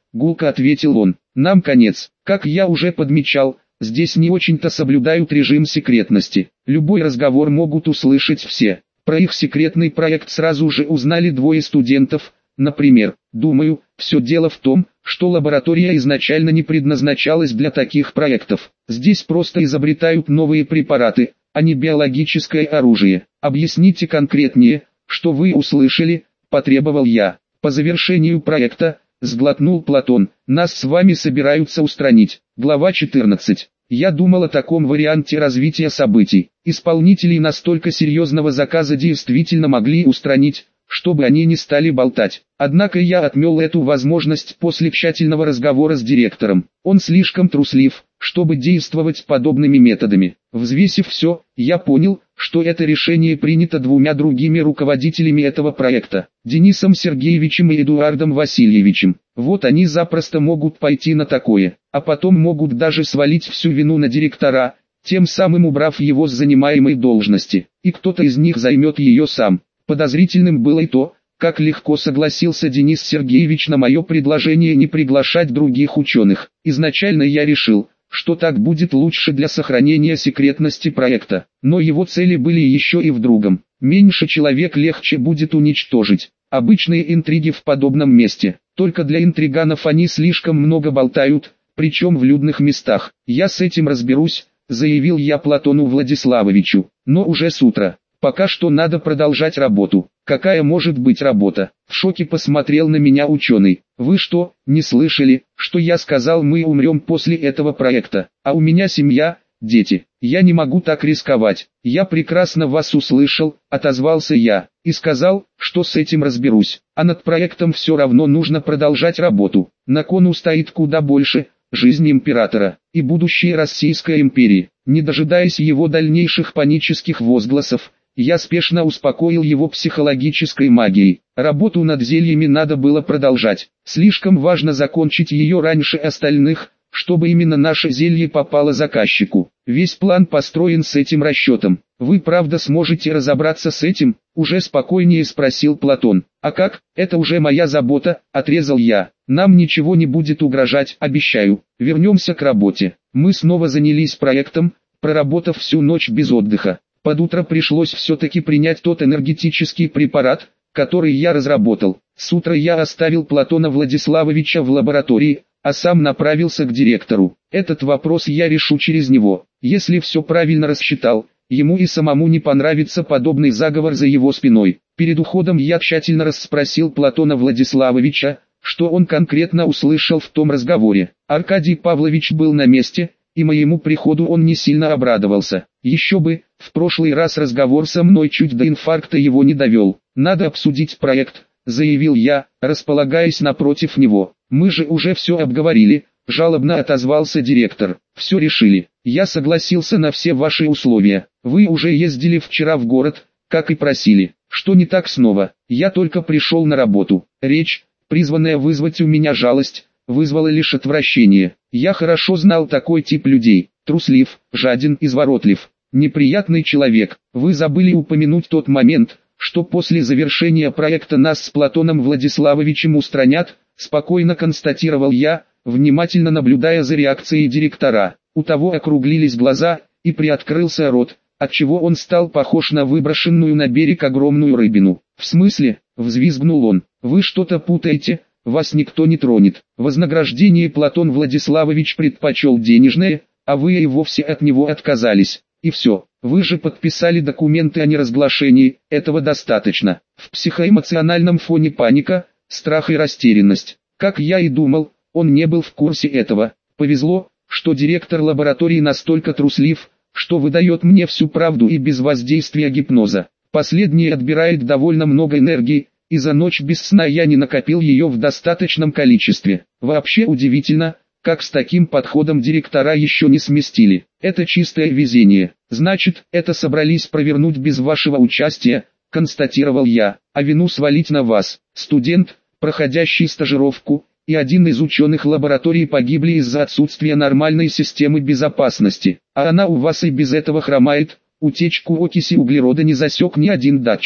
гулко ответил он. Нам конец. Как я уже подмечал, здесь не очень-то соблюдают режим секретности. Любой разговор могут услышать все. Про их секретный проект сразу же узнали двое студентов, например. Думаю, все дело в том, что лаборатория изначально не предназначалась для таких проектов. Здесь просто изобретают новые препараты, а не биологическое оружие. Объясните конкретнее, что вы услышали, потребовал я. По завершению проекта, сглотнул Платон, нас с вами собираются устранить. Глава 14. Я думал о таком варианте развития событий. Исполнителей настолько серьезного заказа действительно могли устранить, чтобы они не стали болтать. Однако я отмел эту возможность после тщательного разговора с директором. Он слишком труслив, чтобы действовать подобными методами. Взвесив все, я понял, что это решение принято двумя другими руководителями этого проекта, Денисом Сергеевичем и Эдуардом Васильевичем. Вот они запросто могут пойти на такое, а потом могут даже свалить всю вину на директора, тем самым убрав его с занимаемой должности, и кто-то из них займет ее сам. Подозрительным было и то, как легко согласился Денис Сергеевич на мое предложение не приглашать других ученых. Изначально я решил, что так будет лучше для сохранения секретности проекта, но его цели были еще и в другом. Меньше человек легче будет уничтожить. Обычные интриги в подобном месте, только для интриганов они слишком много болтают, причем в людных местах. Я с этим разберусь, заявил я Платону Владиславовичу, но уже с утра. Пока что надо продолжать работу. Какая может быть работа? В шоке посмотрел на меня ученый. Вы что, не слышали, что я сказал, мы умрем после этого проекта? А у меня семья, дети. Я не могу так рисковать. Я прекрасно вас услышал, отозвался я, и сказал, что с этим разберусь. А над проектом все равно нужно продолжать работу. На кону стоит куда больше. Жизнь императора и будущее Российской империи. Не дожидаясь его дальнейших панических возгласов, я спешно успокоил его психологической магией. Работу над зельями надо было продолжать. Слишком важно закончить ее раньше остальных, чтобы именно наше зелье попало заказчику. Весь план построен с этим расчетом. Вы правда сможете разобраться с этим? Уже спокойнее спросил Платон. А как? Это уже моя забота, отрезал я. Нам ничего не будет угрожать, обещаю. Вернемся к работе. Мы снова занялись проектом, проработав всю ночь без отдыха. Под утро пришлось все-таки принять тот энергетический препарат, который я разработал. С утра я оставил Платона Владиславовича в лаборатории, а сам направился к директору. Этот вопрос я решу через него. Если все правильно рассчитал, ему и самому не понравится подобный заговор за его спиной. Перед уходом я тщательно расспросил Платона Владиславовича, что он конкретно услышал в том разговоре. Аркадий Павлович был на месте, и моему приходу он не сильно обрадовался. Еще бы, в прошлый раз разговор со мной чуть до инфаркта его не довел. Надо обсудить проект, заявил я, располагаясь напротив него. Мы же уже все обговорили, жалобно отозвался директор. Все решили. Я согласился на все ваши условия. Вы уже ездили вчера в город, как и просили. Что не так снова? Я только пришел на работу. Речь, призванная вызвать у меня жалость, вызвала лишь отвращение. Я хорошо знал такой тип людей. Труслив, жаден, изворотлив. Неприятный человек. Вы забыли упомянуть тот момент, что после завершения проекта нас с Платоном Владиславовичем устранят, спокойно констатировал я, внимательно наблюдая за реакцией директора. У того округлились глаза, и приоткрылся рот, отчего он стал похож на выброшенную на берег огромную рыбину. «В смысле?» — взвизгнул он. «Вы что-то путаете, вас никто не тронет. Вознаграждение Платон Владиславович предпочел денежное, а вы и вовсе от него отказались. И все, вы же подписали документы о неразглашении, этого достаточно». В психоэмоциональном фоне паника, страх и растерянность. Как я и думал, он не был в курсе этого. Повезло, что директор лаборатории настолько труслив, что выдает мне всю правду и без воздействия гипноза. Последний отбирает довольно много энергии, и за ночь без сна я не накопил ее в достаточном количестве. Вообще удивительно, как с таким подходом директора еще не сместили. Это чистое везение. Значит, это собрались провернуть без вашего участия, констатировал я, а вину свалить на вас. Студент, проходящий стажировку, и один из ученых лаборатории погибли из-за отсутствия нормальной системы безопасности. А она у вас и без этого хромает, утечку окиси углерода не засек ни один датчик.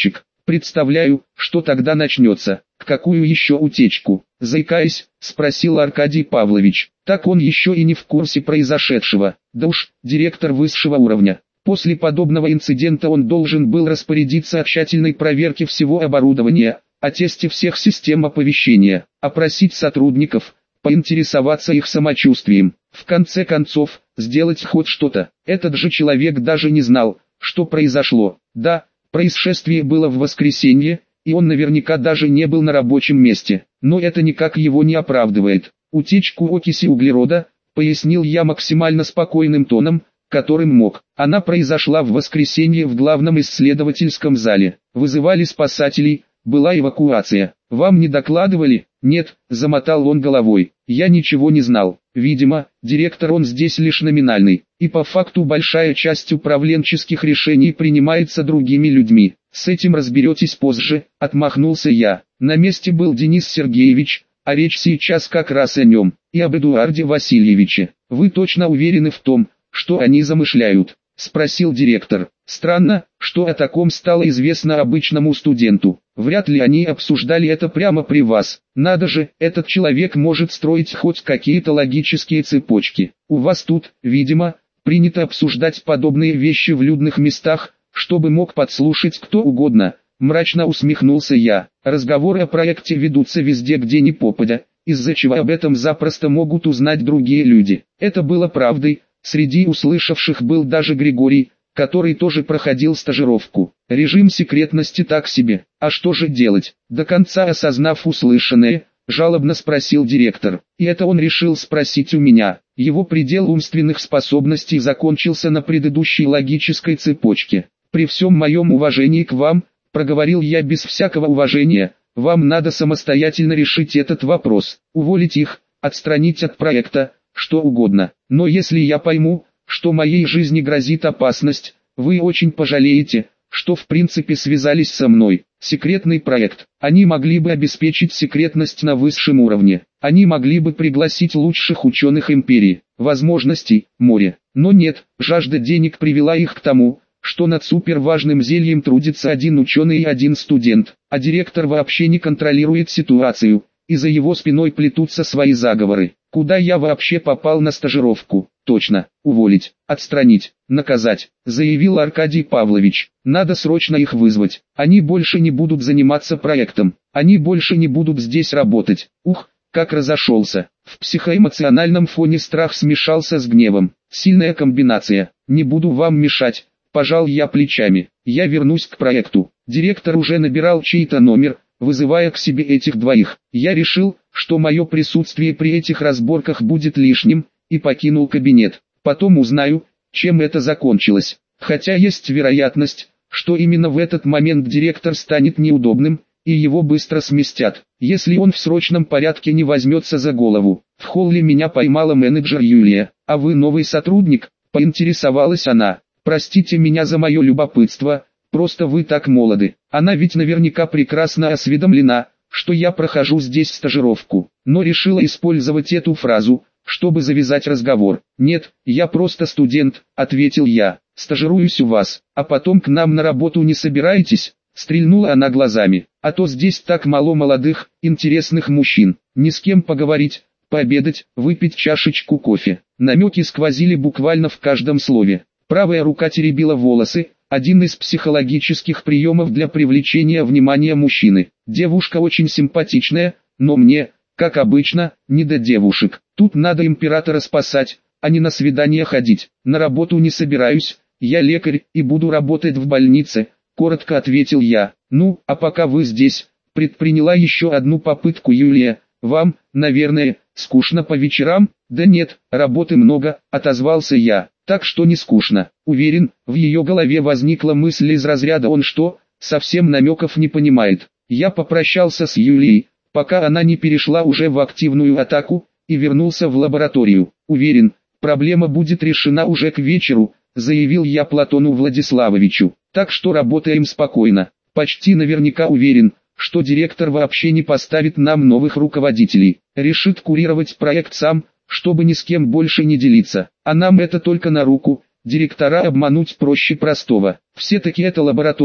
Представляю, что тогда начнется. Какую еще утечку? Заикаясь, спросил Аркадий Павлович. Так он еще и не в курсе произошедшего. Да уж, директор высшего уровня. После подобного инцидента он должен был распорядиться о тщательной проверке всего оборудования, о тесте всех систем оповещения, опросить сотрудников, поинтересоваться их самочувствием. В конце концов, сделать хоть что-то. Этот же человек даже не знал, что произошло. Да, происшествие было в воскресенье, и он наверняка даже не был на рабочем месте. Но это никак его не оправдывает. Утечку окиси углерода, пояснил я максимально спокойным тоном, которым мог. Она произошла в воскресенье в главном исследовательском зале. Вызывали спасателей, была эвакуация. Вам не докладывали? Нет, замотал он головой. Я ничего не знал. Видимо, директор он здесь лишь номинальный. И по факту большая часть управленческих решений принимается другими людьми. С этим разберетесь позже, отмахнулся я. На месте был Денис Сергеевич, а речь сейчас как раз о нем, и об Эдуарде Васильевиче. Вы точно уверены в том, что они замышляют? Спросил директор. Странно, что о таком стало известно обычному студенту. Вряд ли они обсуждали это прямо при вас. Надо же, этот человек может строить хоть какие-то логические цепочки. У вас тут, видимо, принято обсуждать подобные вещи в людных местах, чтобы мог подслушать кто угодно. Мрачно усмехнулся я. Разговоры о проекте ведутся везде, где ни попадя, из-за чего об этом запросто могут узнать другие люди. Это было правдой. Среди услышавших был даже Григорий, который тоже проходил стажировку. Режим секретности так себе. А что же делать? До конца осознав услышанное, жалобно спросил директор. И это он решил спросить у меня. Его предел умственных способностей закончился на предыдущей логической цепочке. При всем моем уважении к вам, проговорил я без всякого уважения, вам надо самостоятельно решить этот вопрос. Уволить их, отстранить от проекта, что угодно. Но если я пойму, что моей жизни грозит опасность, вы очень пожалеете, что в принципе связались со мной. Секретный проект. Они могли бы обеспечить секретность на высшем уровне. Они могли бы пригласить лучших ученых империи. Возможностей – море. Но нет, жажда денег привела их к тому, что над суперважным зельем трудится один ученый и один студент, а директор вообще не контролирует ситуацию, и за его спиной плетутся свои заговоры. Куда я вообще попал на стажировку? Точно, уволить, отстранить, наказать, заявил Аркадий Павлович. Надо срочно их вызвать. Они больше не будут заниматься проектом. Они больше не будут здесь работать. Ух, как разошелся. В психоэмоциональном фоне страх смешался с гневом. Сильная комбинация. Не буду вам мешать. Пожал я плечами. Я вернусь к проекту. Директор уже набирал чей-то номер, вызывая к себе этих двоих. Я решил, что мое присутствие при этих разборках будет лишним, и покинул кабинет. Потом узнаю, чем это закончилось. Хотя есть вероятность, что именно в этот момент директор станет неудобным, и его быстро сместят, если он в срочном порядке не возьмется за голову. В холле меня поймала менеджер Юлия. «А вы новый сотрудник?» – поинтересовалась она. «Простите меня за мое любопытство, просто вы так молоды». Она ведь наверняка прекрасно осведомлена, что я прохожу здесь стажировку, но решила использовать эту фразу, чтобы завязать разговор. «Нет, я просто студент», — ответил я. «Стажируюсь у вас, а потом к нам на работу не собираетесь?» Стрельнула она глазами. «А то здесь так мало молодых, интересных мужчин. Ни с кем поговорить, пообедать, выпить чашечку кофе». Намеки сквозили буквально в каждом слове. Правая рука теребила волосы, один из психологических приемов для привлечения внимания мужчины. Девушка очень симпатичная, но мне, как обычно, не до девушек. Тут надо императора спасать, а не на свидание ходить. На работу не собираюсь, я лекарь и буду работать в больнице, коротко ответил я. Ну, а пока вы здесь, предприняла еще одну попытку Юлия. Вам, наверное, скучно по вечерам? Да нет, работы много, отозвался я. Так что не скучно. Уверен, в ее голове возникла мысль из разряда «он что, совсем намеков не понимает». Я попрощался с Юлией, пока она не перешла уже в активную атаку, и вернулся в лабораторию. Уверен, проблема будет решена уже к вечеру, заявил я Платону Владиславовичу. Так что работаем спокойно. Почти наверняка уверен, что директор вообще не поставит нам новых руководителей. Решит курировать проект сам, чтобы ни с кем больше не делиться. А нам это только на руку, директора обмануть проще простого. Все-таки это лаборатория,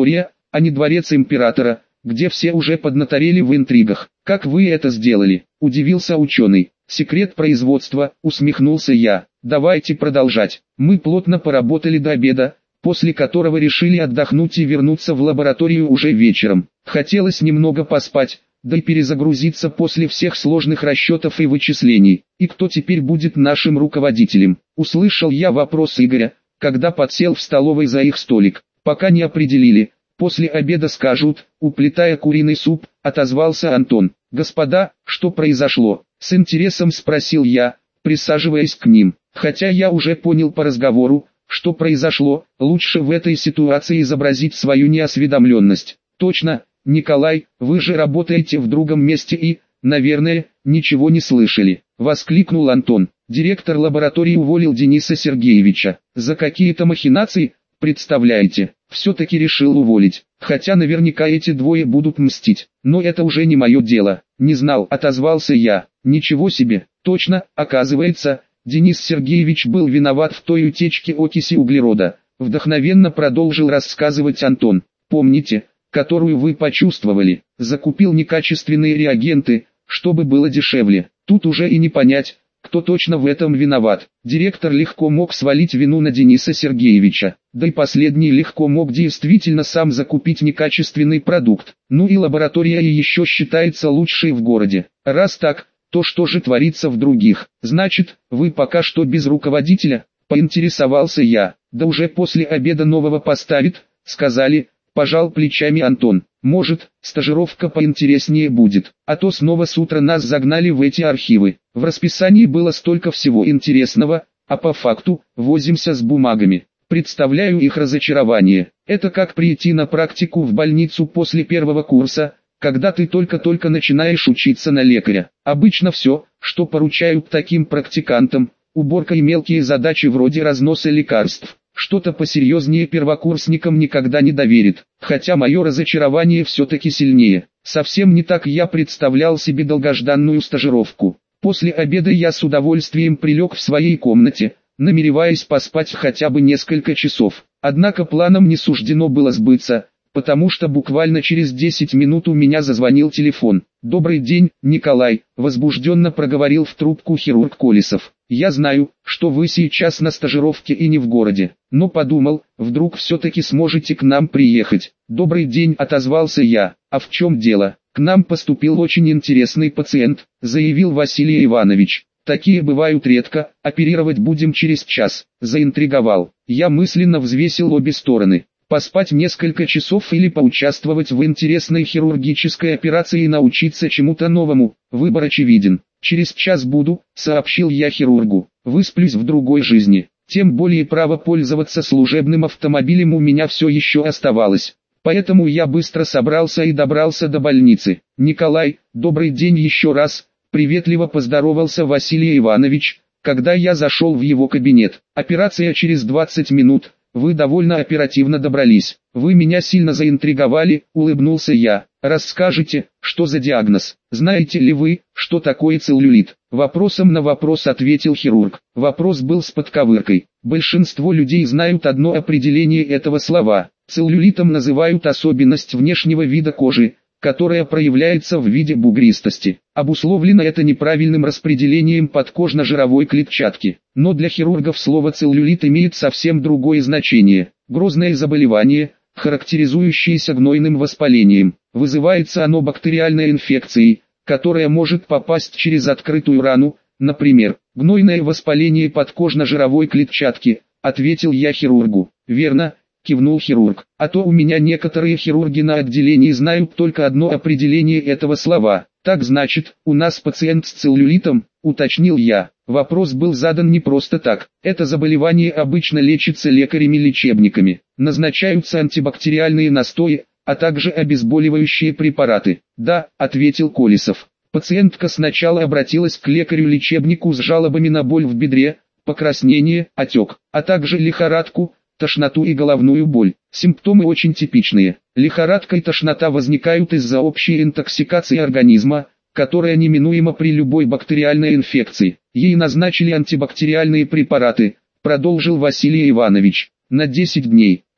а не дворец императора, где все уже поднаторели в интригах. Как вы это сделали? Удивился ученый. Секрет производства, усмехнулся я. Давайте продолжать. Мы плотно поработали до обеда, после которого решили отдохнуть и вернуться в лабораторию уже вечером. Хотелось немного поспать, да и перезагрузиться после всех сложных расчетов и вычислений. И кто теперь будет нашим руководителем? Услышал я вопрос Игоря, когда подсел в столовой за их столик. Пока не определили. После обеда скажут, уплетая куриный суп, отозвался Антон. Господа, что произошло? С интересом спросил я, присаживаясь к ним. Хотя я уже понял по разговору, что произошло, лучше в этой ситуации изобразить свою неосведомленность. Точно, Николай, вы же работаете в другом месте и, наверное, ничего не слышали. Воскликнул Антон. Директор лаборатории уволил Дениса Сергеевича. За какие-то махинации, представляете, все-таки решил уволить. Хотя наверняка эти двое будут мстить. Но это уже не мое дело. Не знал, отозвался я. Ничего себе, точно, оказывается, Денис Сергеевич был виноват в той утечке окиси углерода. Вдохновенно продолжил рассказывать Антон. Помните, которую вы почувствовали? Закупил некачественные реагенты, чтобы было дешевле. Тут уже и не понять, кто точно в этом виноват. Директор легко мог свалить вину на Дениса Сергеевича. Да и последний легко мог действительно сам закупить некачественный продукт. Ну и лаборатория еще считается лучшей в городе. Раз так, то что же творится в других? Значит, вы пока что без руководителя? Поинтересовался я. Да уже после обеда нового поставит, сказали. Пожал плечами Антон. Может, стажировка поинтереснее будет. А то снова с утра нас загнали в эти архивы. В расписании было столько всего интересного, а по факту, возимся с бумагами. Представляю их разочарование. Это как прийти на практику в больницу после первого курса, когда ты только-только начинаешь учиться на лекаря. Обычно все, что поручают таким практикантам, уборка и мелкие задачи вроде разноса лекарств. Что-то посерьезнее первокурсникам никогда не доверит, хотя мое разочарование все-таки сильнее. Совсем не так я представлял себе долгожданную стажировку. После обеда я с удовольствием прилег в своей комнате, намереваясь поспать хотя бы несколько часов. Однако планам не суждено было сбыться, потому что буквально через 10 минут у меня зазвонил телефон. «Добрый день, Николай», – возбужденно проговорил в трубку хирург Колесов. «Я знаю, что вы сейчас на стажировке и не в городе, но подумал, вдруг все-таки сможете к нам приехать». «Добрый день», – отозвался я. «А в чем дело?» «К нам поступил очень интересный пациент», – заявил Василий Иванович. «Такие бывают редко, оперировать будем через час». Заинтриговал. Я мысленно взвесил обе стороны. Поспать несколько часов или поучаствовать в интересной хирургической операции и научиться чему-то новому. Выбор очевиден. «Через час буду», — сообщил я хирургу. «Высплюсь в другой жизни». Тем более право пользоваться служебным автомобилем у меня все еще оставалось. Поэтому я быстро собрался и добрался до больницы. «Николай, добрый день еще раз», — приветливо поздоровался Василий Иванович, когда я зашел в его кабинет. «Операция через 20 минут». «Вы довольно оперативно добрались. Вы меня сильно заинтриговали», — улыбнулся я. «Расскажите, что за диагноз? Знаете ли вы, что такое целлюлит?» Вопросом на вопрос ответил хирург. Вопрос был с подковыркой. Большинство людей знают одно определение этого слова. Целлюлитом называют особенность внешнего вида кожи, которая проявляется в виде бугристости. Обусловлено это неправильным распределением подкожно-жировой клетчатки. Но для хирургов слово целлюлит имеет совсем другое значение. Грозное заболевание, характеризующееся гнойным воспалением. Вызывается оно бактериальной инфекцией, которая может попасть через открытую рану, например, гнойное воспаление подкожно-жировой клетчатки, ответил я хирургу. «Верно», кивнул хирург. «А то у меня некоторые хирурги на отделении знают только одно определение этого слова». «Так значит, у нас пациент с целлюлитом», уточнил я. Вопрос был задан не просто так. Это заболевание обычно лечится лекарями-лечебниками. Назначаются антибактериальные настои, а также обезболивающие препараты. «Да», ответил Колесов. Пациентка сначала обратилась к лекарю-лечебнику с жалобами на боль в бедре, покраснение, отек, а также лихорадку, тошноту и головную боль. Симптомы очень типичные. Лихорадка и тошнота возникают из-за общей интоксикации организма, которая неминуема при любой бактериальной инфекции. Ей назначили антибактериальные препараты, продолжил Василий Иванович, на 10 дней.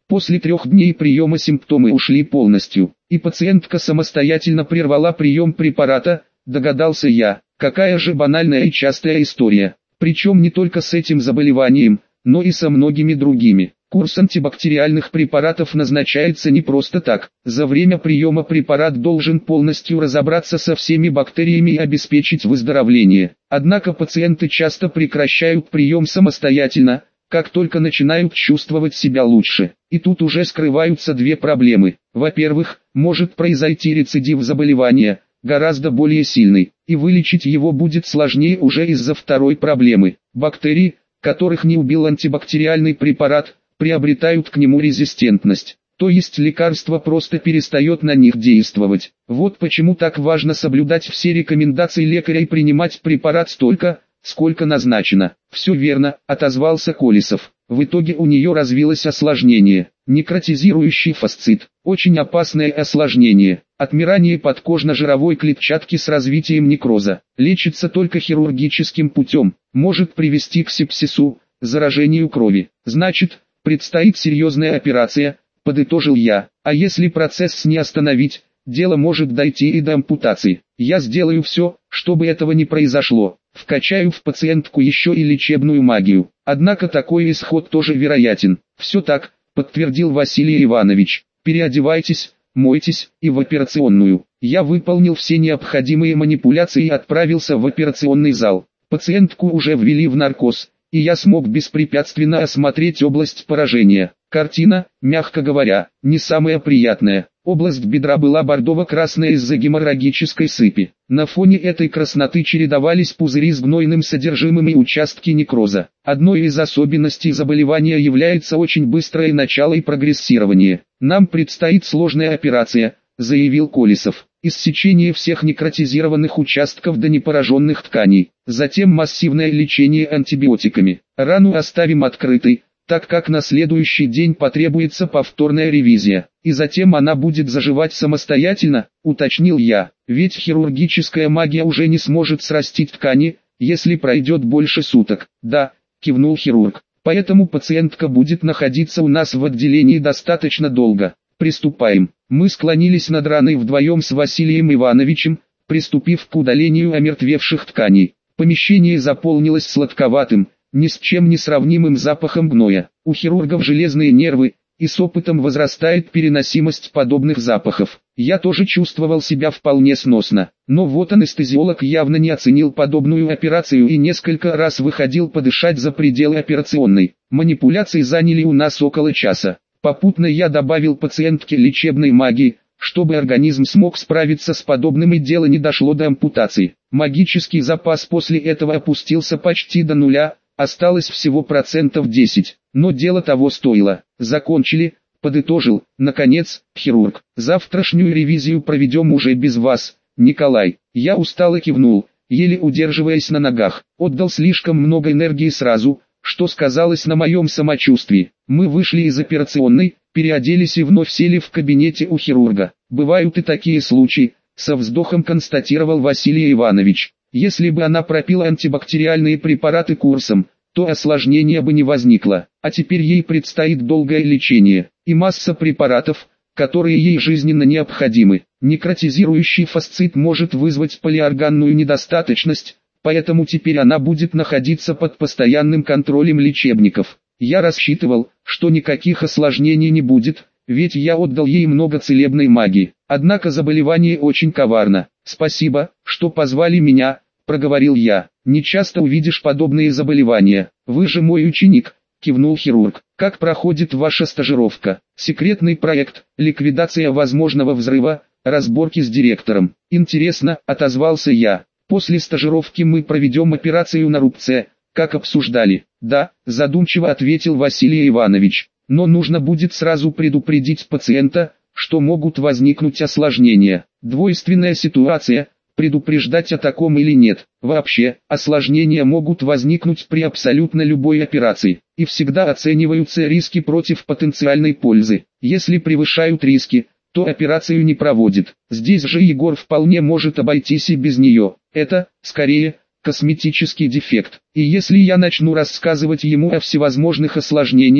После 3 дней приема симптомы ушли полностью, и пациентка самостоятельно прервала прием препарата, догадался я. Какая же банальная и частая история. Причем не только с этим заболеванием, но и со многими другими. Курс антибактериальных препаратов назначается не просто так. За время приема препарат должен полностью разобраться со всеми бактериями и обеспечить выздоровление. Однако пациенты часто прекращают прием самостоятельно, как только начинают чувствовать себя лучше. И тут уже скрываются две проблемы. Во-первых, может произойти рецидив заболевания, гораздо более сильный, и вылечить его будет сложнее уже из-за второй проблемы. Бактерии, которых не убил антибактериальный препарат, приобретают к нему резистентность, то есть лекарство просто перестает на них действовать. Вот почему так важно соблюдать все рекомендации лекаря и принимать препарат столько, сколько назначено. Все верно, отозвался Колесов. В итоге у нее развилось осложнение, некротизирующий фасцит, очень опасное осложнение, отмирание подкожно-жировой клетчатки с развитием некроза, лечится только хирургическим путем, может привести к сепсису, заражению крови. Значит, предстоит серьезная операция, подытожил я, а если процесс не остановить, дело может дойти и до ампутации. Я сделаю все, чтобы этого не произошло, вкачаю в пациентку еще и лечебную магию. Однако такой исход тоже вероятен. Все так, подтвердил Василий Иванович. Переодевайтесь, мойтесь и в операционную. Я выполнил все необходимые манипуляции и отправился в операционный зал. Пациентку уже ввели в наркоз, и я смог беспрепятственно осмотреть область поражения. Картина, мягко говоря, не самая приятная. Область бедра была бордово-красная из-за геморрагической сыпи. На фоне этой красноты чередовались пузыри с гнойным содержимым и участки некроза. Одной из особенностей заболевания является очень быстрое начало и прогрессирование. Нам предстоит сложная операция, заявил Колесов. Иссечение всех некротизированных участков до непораженных тканей. Затем массивное лечение антибиотиками. Рану оставим открытой, так как на следующий день потребуется повторная ревизия, и затем она будет заживать самостоятельно, уточнил я, ведь хирургическая магия уже не сможет срастить ткани, если пройдет больше суток. Да, кивнул хирург, поэтому пациентка будет находиться у нас в отделении достаточно долго. Приступаем. Мы склонились над раной вдвоем с Василием Ивановичем, приступив к удалению омертвевших тканей. Помещение заполнилось сладковатым, ни с чем не сравнимым запахом гноя. У хирургов железные нервы, и с опытом возрастает переносимость подобных запахов. Я тоже чувствовал себя вполне сносно, но вот анестезиолог явно не оценил подобную операцию и несколько раз выходил подышать за пределы операционной. Манипуляции заняли у нас около часа. Попутно я добавил пациентке лечебной магии, чтобы организм смог справиться с подобным и дело не дошло до ампутации. Магический запас после этого опустился почти до нуля, осталось всего 10%, но дело того стоило. Закончили, подытожил, наконец, хирург. Завтрашнюю ревизию проведем уже без вас, Николай. Я устало кивнул, еле удерживаясь на ногах. Отдал слишком много энергии сразу, что сказалось на моем самочувствии. Мы вышли из операционной, переоделись и вновь сели в кабинете у хирурга. Бывают и такие случаи, со вздохом констатировал Василий Иванович. Если бы она пропила антибактериальные препараты курсом, то осложнения бы не возникло, а теперь ей предстоит долгое лечение, и масса препаратов, которые ей жизненно необходимы. Некротизирующий фасцит может вызвать полиорганную недостаточность, поэтому теперь она будет находиться под постоянным контролем лечебников. Я рассчитывал, что никаких осложнений не будет, ведь я отдал ей много целебной магии. Однако заболевание очень коварно. Спасибо, что позвали меня, проговорил я. Не часто увидишь подобные заболевания. Вы же мой ученик, кивнул хирург. Как проходит ваша стажировка? Секретный проект, ликвидация возможного взрыва, разборки с директором. Интересно, отозвался я. После стажировки мы проведем операцию на рубце, как обсуждали. Да, задумчиво ответил Василий Иванович. Но нужно будет сразу предупредить пациента, что могут возникнуть осложнения. Двойственная ситуация, предупреждать о таком или нет. Вообще, осложнения могут возникнуть при абсолютно любой операции, и всегда оцениваются риски против потенциальной пользы. Если превышают риски, то операцию не проводит. Здесь же Егор вполне может обойтись и без нее. Это, скорее, косметический дефект. И если я начну рассказывать ему о всевозможных осложнениях,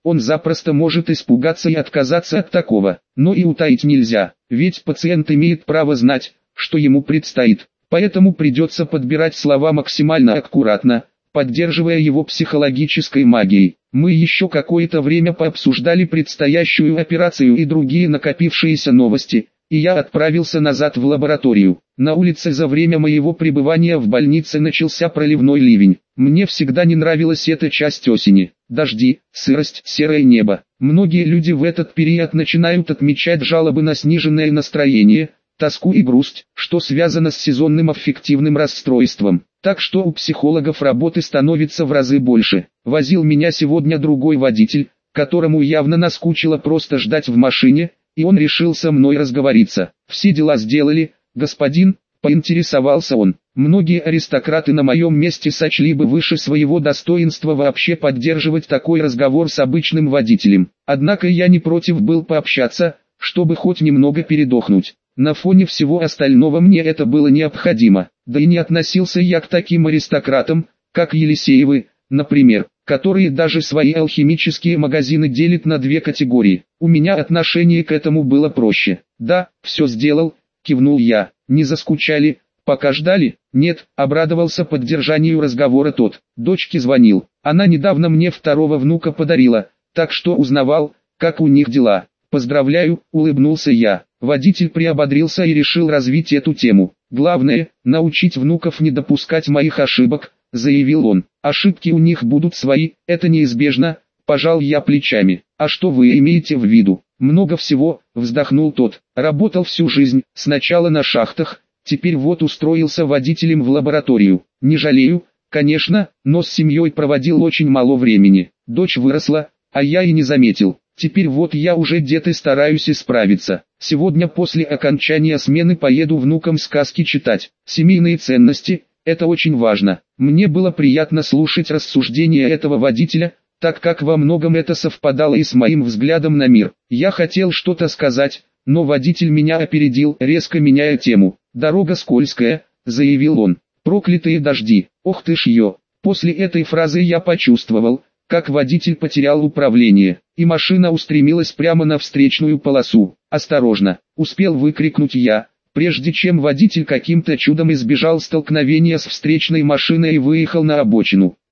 Он запросто может испугаться и отказаться от такого, но и утаить нельзя, ведь пациент имеет право знать, что ему предстоит. Поэтому придется подбирать слова максимально аккуратно, поддерживая его психологической магией. Мы еще какое-то время пообсуждали предстоящую операцию и другие накопившиеся новости, и я отправился назад в лабораторию. На улице за время моего пребывания в больнице начался проливной ливень. Мне всегда не нравилась эта часть осени. Дожди, сырость, серое небо. Многие люди в этот период начинают отмечать жалобы на сниженное настроение, тоску и грусть, что связано с сезонным аффективным расстройством. Так что у психологов работы становится в разы больше. Возил меня сегодня другой водитель, которому явно наскучило просто ждать в машине, и он решил со мной разговориться. «Все дела сделали, господин», — поинтересовался он. Многие аристократы на моем месте сочли бы выше своего достоинства вообще поддерживать такой разговор с обычным водителем. Однако я не против был пообщаться, чтобы хоть немного передохнуть. На фоне всего остального мне это было необходимо, да и не относился я к таким аристократам, как Елисеевы, например, которые даже свои алхимические магазины делят на две категории. У меня отношение к этому было проще. «Да, все сделал», — кивнул я. «Не заскучали, пока ждали?» «Нет», — обрадовался поддержанию разговора тот. «Дочке звонил. Она недавно мне второго внука подарила, так что узнавал, как у них дела». «Поздравляю», — улыбнулся я. Водитель приободрился и решил развить эту тему. «Главное, научить внуков не допускать моих ошибок», — заявил он. «Ошибки у них будут свои, это неизбежно», — пожал я плечами. «А что вы имеете в виду?» «Много всего», — вздохнул тот. «Работал всю жизнь, сначала на шахтах, теперь вот устроился водителем в лабораторию. Не жалею, конечно, но с семьей проводил очень мало времени. Дочь выросла, а я и не заметил. Теперь вот я уже где-то стараюсь исправиться. Сегодня после окончания смены поеду внукам сказки читать. Семейные ценности – это очень важно». Мне было приятно слушать рассуждения этого водителя, так как во многом это совпадало и с моим взглядом на мир. Я хотел что-то сказать, но водитель меня опередил, резко меняя тему. «Дорога скользкая», – заявил он. «Проклятые дожди, ох ты ж ё». После этой фразы я почувствовал, как водитель потерял управление, и машина устремилась прямо на встречную полосу. «Осторожно!» — успел выкрикнуть я, прежде чем водитель каким-то чудом избежал столкновения с встречной машиной и выехал на обочину.